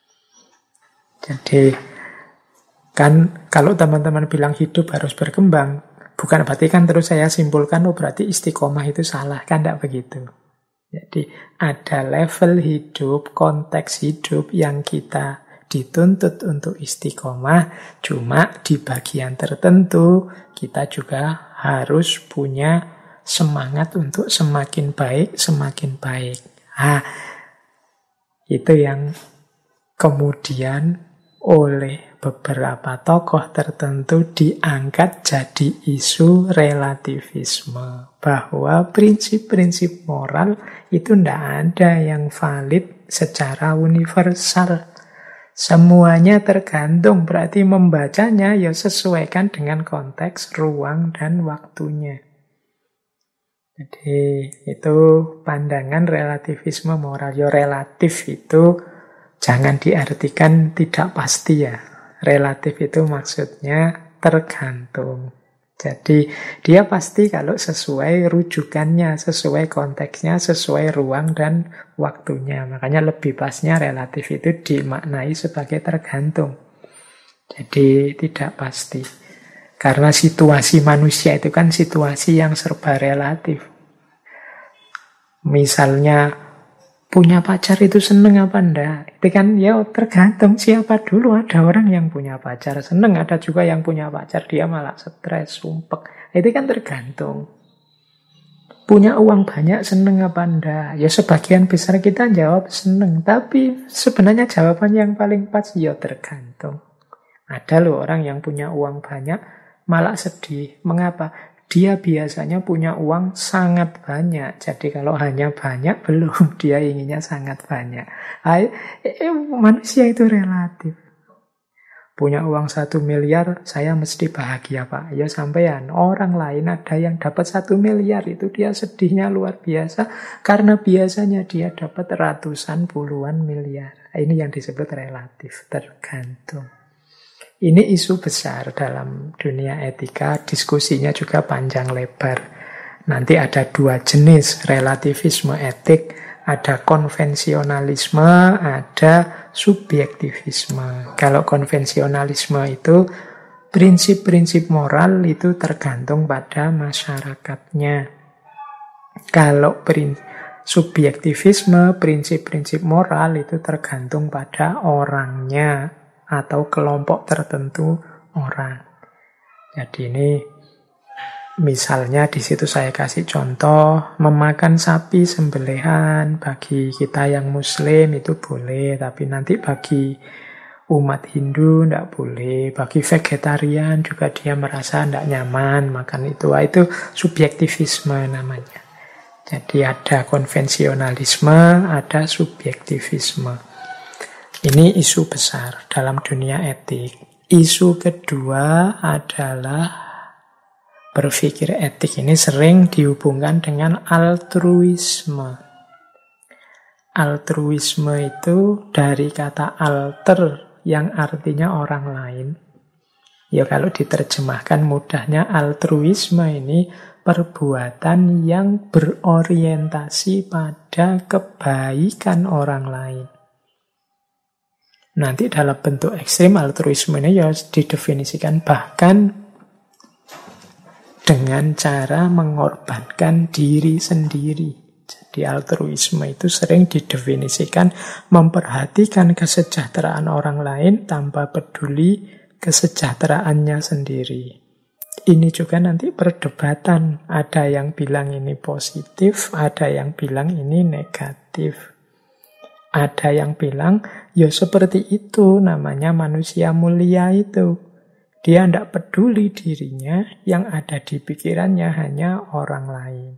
Jadi kan kalau teman-teman bilang hidup harus berkembang, bukan berarti kan terus saya simpulkan, berarti istiqomah itu salah. Kan tidak begitu. Jadi ada level hidup, konteks hidup yang kita dituntut untuk istiqomah. Cuma di bagian tertentu kita juga harus punya semangat untuk semakin baik, semakin baik. Itu yang kemudian oleh beberapa tokoh tertentu diangkat jadi isu relativisme. Bahwa prinsip-prinsip moral itu tidak ada yang valid secara universal. Semuanya tergantung, berarti membacanya sesuaikan dengan konteks, ruang, dan waktunya. Jadi itu pandangan relativisme moral. Relatif itu jangan diartikan tidak pasti ya. Relatif itu maksudnya tergantung. Jadi dia pasti kalau sesuai rujukannya, sesuai konteksnya, sesuai ruang dan waktunya. Makanya lebih pasnya relatif itu dimaknai sebagai tergantung. Jadi tidak pasti. Karena situasi manusia itu kan situasi yang serba relatif. Misalnya punya pacar itu seneng apa enggak? Itu kan tergantung siapa dulu. Ada orang yang punya pacar seneng, ada juga yang punya pacar dia malah stres, sumpek. Itu kan tergantung. Punya uang banyak seneng apa enggak? Sebagian besar kita jawab seneng, tapi sebenarnya jawaban yang paling pas tergantung. Ada loh orang yang punya uang banyak malah sedih. Mengapa? Dia biasanya punya uang sangat banyak. Jadi kalau hanya banyak, belum. Dia inginnya sangat banyak. Manusia itu relatif. Punya uang 1 miliar, saya mesti bahagia Pak. Sampean. Orang lain ada yang dapat 1 miliar, itu dia sedihnya luar biasa. Karena biasanya dia dapat ratusan, puluhan miliar. Ini yang disebut relatif, tergantung. Ini isu besar dalam dunia etika, diskusinya juga panjang lebar. Nanti ada dua jenis relativisme etik, ada konvensionalisme, ada subjektivisme. Kalau konvensionalisme itu prinsip-prinsip moral itu tergantung pada masyarakatnya. Kalau subjektivisme, prinsip-prinsip moral itu tergantung pada orangnya atau kelompok tertentu orang. Jadi ini misalnya di situ saya kasih contoh, memakan sapi sembelihan bagi kita yang muslim itu boleh, tapi nanti bagi umat Hindu tidak boleh, bagi vegetarian juga dia merasa tidak nyaman makan itu. Itu subjektivisme namanya. Jadi ada konvensionalisme, ada subjektivisme. Ini isu besar dalam dunia etik. Isu kedua adalah berpikir etik ini sering dihubungkan dengan altruisme. Altruisme itu dari kata alter yang artinya orang lain. Ya kalau diterjemahkan mudahnya altruisme ini perbuatan yang berorientasi pada kebaikan orang lain. Nanti dalam bentuk ekstrim altruisme ini ya didefinisikan bahkan dengan cara mengorbankan diri sendiri. Jadi altruisme itu sering didefinisikan memperhatikan kesejahteraan orang lain tanpa peduli kesejahteraannya sendiri. Ini juga nanti perdebatan. Ada yang bilang ini positif, ada yang bilang ini negatif. Ada yang bilang, ya seperti itu namanya manusia mulia itu. Dia tidak peduli dirinya, yang ada di pikirannya hanya orang lain.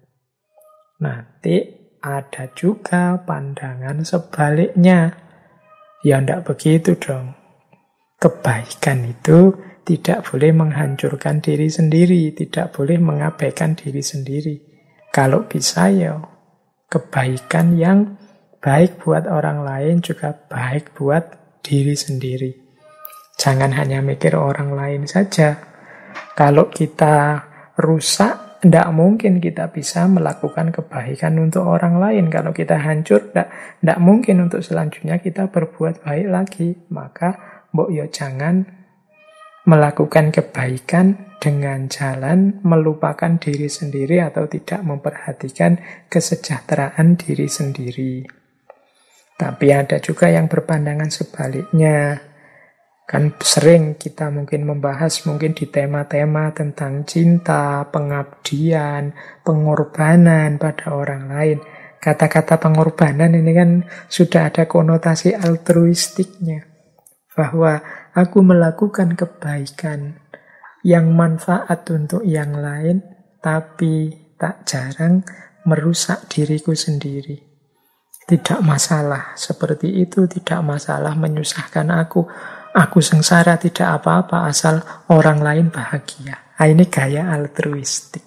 Nanti ada juga pandangan sebaliknya. Ya tidak begitu dong. Kebaikan itu tidak boleh menghancurkan diri sendiri, tidak boleh mengabaikan diri sendiri. Kalau bisa ya kebaikan yang baik buat orang lain juga baik buat diri sendiri. Jangan hanya mikir orang lain saja. Kalau kita rusak, tidak mungkin kita bisa melakukan kebaikan untuk orang lain. Kalau kita hancur, tidak mungkin untuk selanjutnya kita berbuat baik lagi. Maka, mbok yo jangan melakukan kebaikan dengan jalan melupakan diri sendiri atau tidak memperhatikan kesejahteraan diri sendiri. Tapi ada juga yang berpandangan sebaliknya. Kan sering kita mungkin membahas mungkin di tema-tema tentang cinta, pengabdian, pengorbanan pada orang lain. Kata-kata pengorbanan ini kan sudah ada konotasi altruistiknya. Bahwa aku melakukan kebaikan yang manfaat untuk yang lain, tapi tak jarang merusak diriku sendiri. Tidak masalah seperti itu, tidak masalah menyusahkan aku. Aku sengsara tidak apa-apa asal orang lain bahagia. Nah, ini gaya altruistik.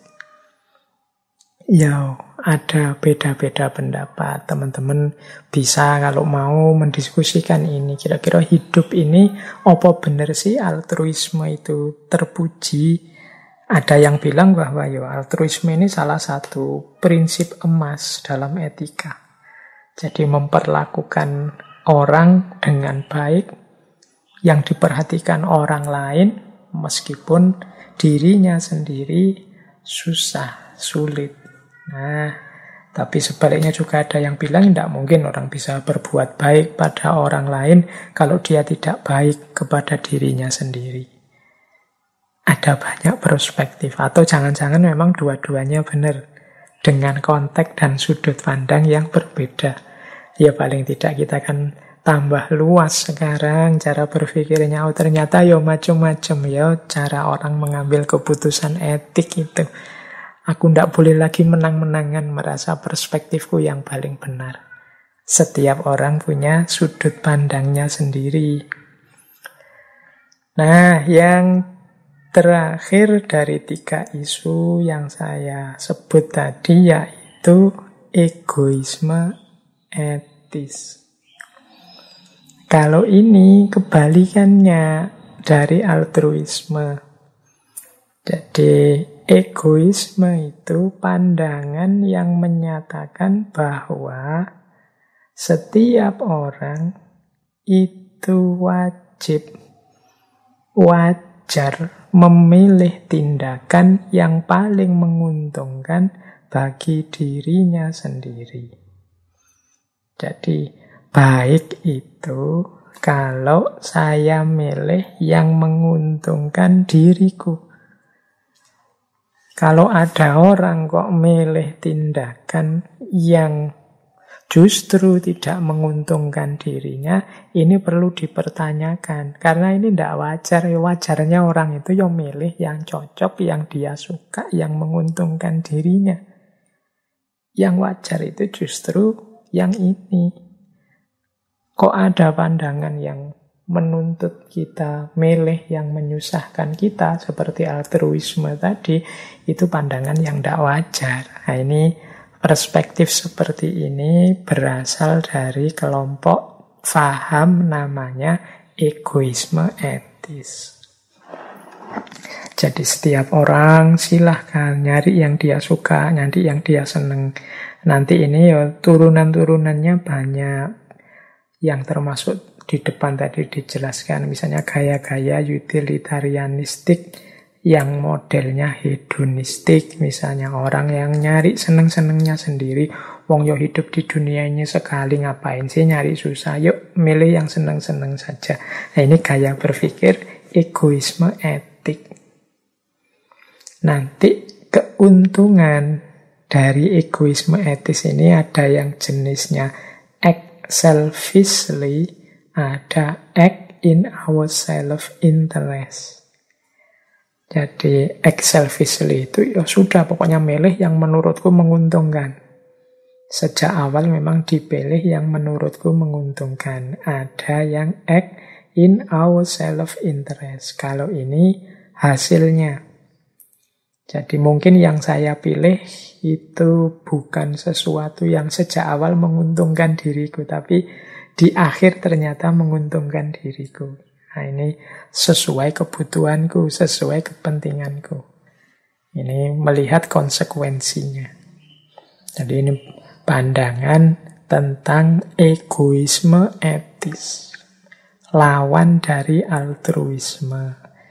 Ya, ada beda-beda pendapat. Teman-teman bisa kalau mau mendiskusikan ini. Kira-kira hidup ini apa benar sih altruisme itu terpuji? Ada yang bilang bahwa ya altruisme ini salah satu prinsip emas dalam etika. Jadi memperlakukan orang dengan baik, yang diperhatikan orang lain meskipun dirinya sendiri susah, sulit. Nah, tapi sebaliknya juga ada yang bilang tidak mungkin orang bisa berbuat baik pada orang lain kalau dia tidak baik kepada dirinya sendiri. Ada banyak perspektif, atau jangan-jangan memang dua-duanya benar dengan konteks dan sudut pandang yang berbeda. Ya paling tidak kita kan tambah luas sekarang cara berpikirnya. Oh ternyata ya macam-macam ya cara orang mengambil keputusan etik itu. Aku tidak boleh lagi menang-menangan merasa perspektifku yang paling benar. Setiap orang punya sudut pandangnya sendiri. Nah, yang terakhir dari 3 isu yang saya sebut tadi yaitu egoisme etis. Kalau ini kebalikannya dari altruisme. Jadi egoisme itu pandangan yang menyatakan bahwa setiap orang itu wajar memilih tindakan yang paling menguntungkan bagi dirinya sendiri. Jadi baik itu kalau saya milih yang menguntungkan diriku. Kalau ada orang kok milih tindakan yang justru tidak menguntungkan dirinya, ini perlu dipertanyakan. Karena ini tidak wajar. Wajarnya orang itu yang milih yang cocok, yang dia suka, yang menguntungkan dirinya. Yang wajar itu justru yang ini. Kok ada pandangan yang menuntut kita milih yang menyusahkan kita, seperti altruisme tadi, itu pandangan yang tidak wajar. Nah, ini perspektif seperti ini berasal dari kelompok faham namanya egoisme etis. Jadi setiap orang silahkan nyari yang dia suka, nyari yang dia seneng. Nanti ini ya turunan-turunannya banyak, yang termasuk di depan tadi dijelaskan, misalnya gaya-gaya utilitarianistik yang modelnya hedonistik, misalnya orang yang nyari seneng-senengnya sendiri. Wong yo hidup di dunia ini sekali, ngapain sih nyari susah, yuk milih yang seneng-seneng saja. Nah, ini gaya berpikir egoisme etik. Nanti keuntungan dari egoisme etis ini ada yang jenisnya act selfishly, ada act in our self-interest. Jadi act selfishly itu ya sudah, pokoknya milih yang menurutku menguntungkan. Sejak awal memang dipilih yang menurutku menguntungkan. Ada yang act in our self-interest. Kalau ini hasilnya. Jadi mungkin yang saya pilih itu bukan sesuatu yang sejak awal menguntungkan diriku, tapi di akhir ternyata menguntungkan diriku. Nah, ini sesuai kebutuhanku, sesuai kepentinganku. Ini melihat konsekuensinya. Jadi ini pandangan tentang egoisme etis. Lawan dari altruisme.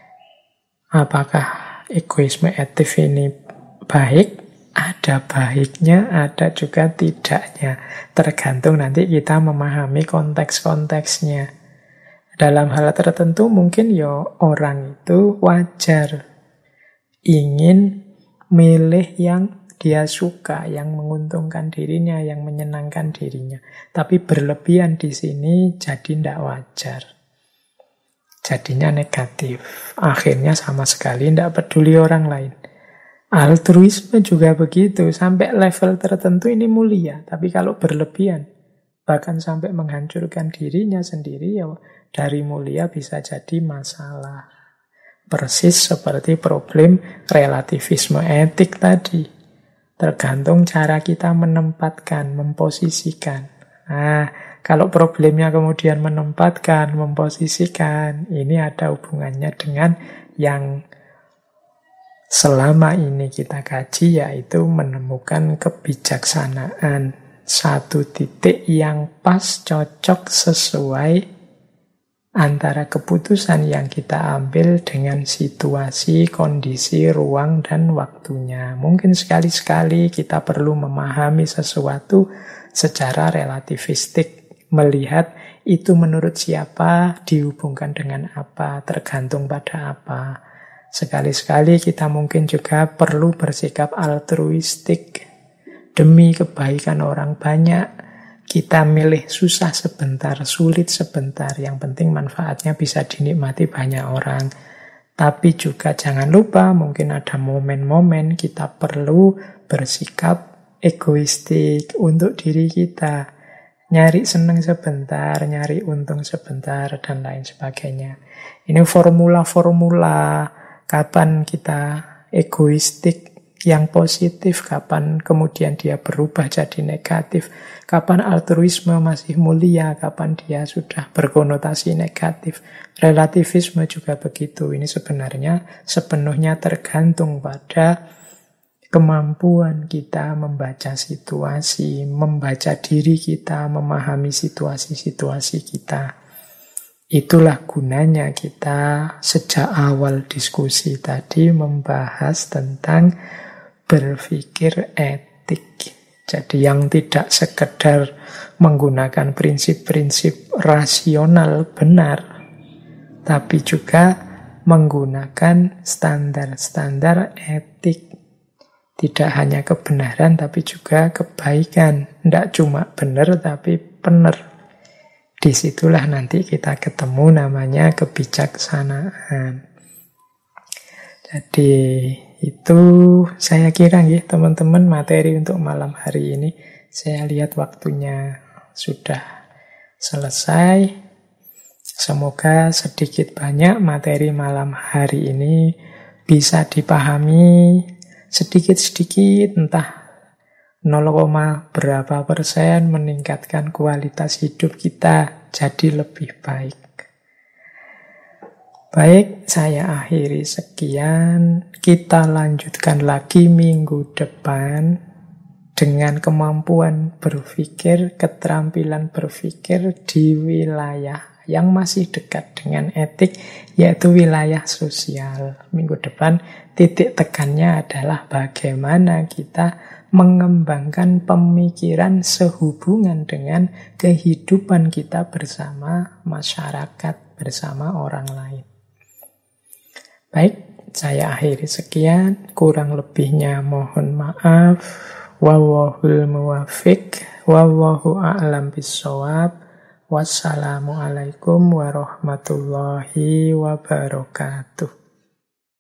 Apakah egoisme etis ini baik? Ada baiknya, ada juga tidaknya. Tergantung nanti kita memahami konteks-konteksnya. Dalam hal tertentu mungkin ya orang itu wajar ingin milih yang dia suka, yang menguntungkan dirinya, yang menyenangkan dirinya. Tapi berlebihan di sini jadi tidak wajar. Jadinya negatif. Akhirnya sama sekali tidak peduli orang lain. Altruisme juga begitu, sampai level tertentu ini mulia, tapi kalau berlebihan, bahkan sampai menghancurkan dirinya sendiri, ya dari mulia bisa jadi masalah. Persis seperti problem relativisme etik tadi. Tergantung cara kita menempatkan, memposisikan. Nah, kalau problemnya kemudian menempatkan, memposisikan, ini ada hubungannya dengan yang selama ini kita kaji, yaitu menemukan kebijaksanaan. Satu titik yang pas, cocok, sesuai antara keputusan yang kita ambil dengan situasi, kondisi, ruang, dan waktunya. Mungkin sekali-sekali kita perlu memahami sesuatu secara relativistik, melihat itu menurut siapa, dihubungkan dengan apa, tergantung pada apa. Sekali-sekali kita mungkin juga perlu bersikap altruistik. Demi kebaikan orang banyak, kita milih susah sebentar, sulit sebentar. Yang penting manfaatnya bisa dinikmati banyak orang. Tapi juga jangan lupa, mungkin ada momen-momen kita perlu bersikap egoistik untuk diri kita. Nyari seneng sebentar, nyari untung sebentar, dan lain sebagainya. Ini formula-formula kapan kita egoistik, yang positif, kapan kemudian dia berubah jadi negatif, kapan altruisme masih mulia, kapan dia sudah berkonotasi negatif. Relativisme juga begitu. Ini sebenarnya sepenuhnya tergantung pada kemampuan kita membaca situasi, membaca diri kita, memahami situasi-situasi kita. Itulah gunanya kita sejak awal diskusi tadi membahas tentang berpikir etik. Jadi yang tidak sekedar menggunakan prinsip-prinsip rasional benar, tapi juga menggunakan standar-standar etik. Tidak hanya kebenaran, tapi juga kebaikan. Tidak cuma benar, tapi benar. Disitulah nanti kita ketemu namanya kebijaksanaan. Jadi itu saya kira ya teman-teman materi untuk malam hari ini. Saya lihat waktunya sudah selesai. Semoga sedikit banyak materi malam hari ini bisa dipahami sedikit-sedikit, entah 0, berapa persen meningkatkan kualitas hidup kita jadi lebih baik. Baik, saya akhiri sekian. Kita lanjutkan lagi minggu depan dengan kemampuan berpikir, keterampilan berpikir di wilayah yang masih dekat dengan etik, yaitu wilayah sosial. Minggu depan titik tekannya adalah bagaimana kita mengembangkan pemikiran sehubungan dengan kehidupan kita bersama masyarakat, bersama orang lain. Baik, saya akhiri sekian. Kurang lebihnya mohon maaf. Wallahul muwaffiq. Wallahu a'lam bissawab. Wassalamualaikum warahmatullahi wabarakatuh.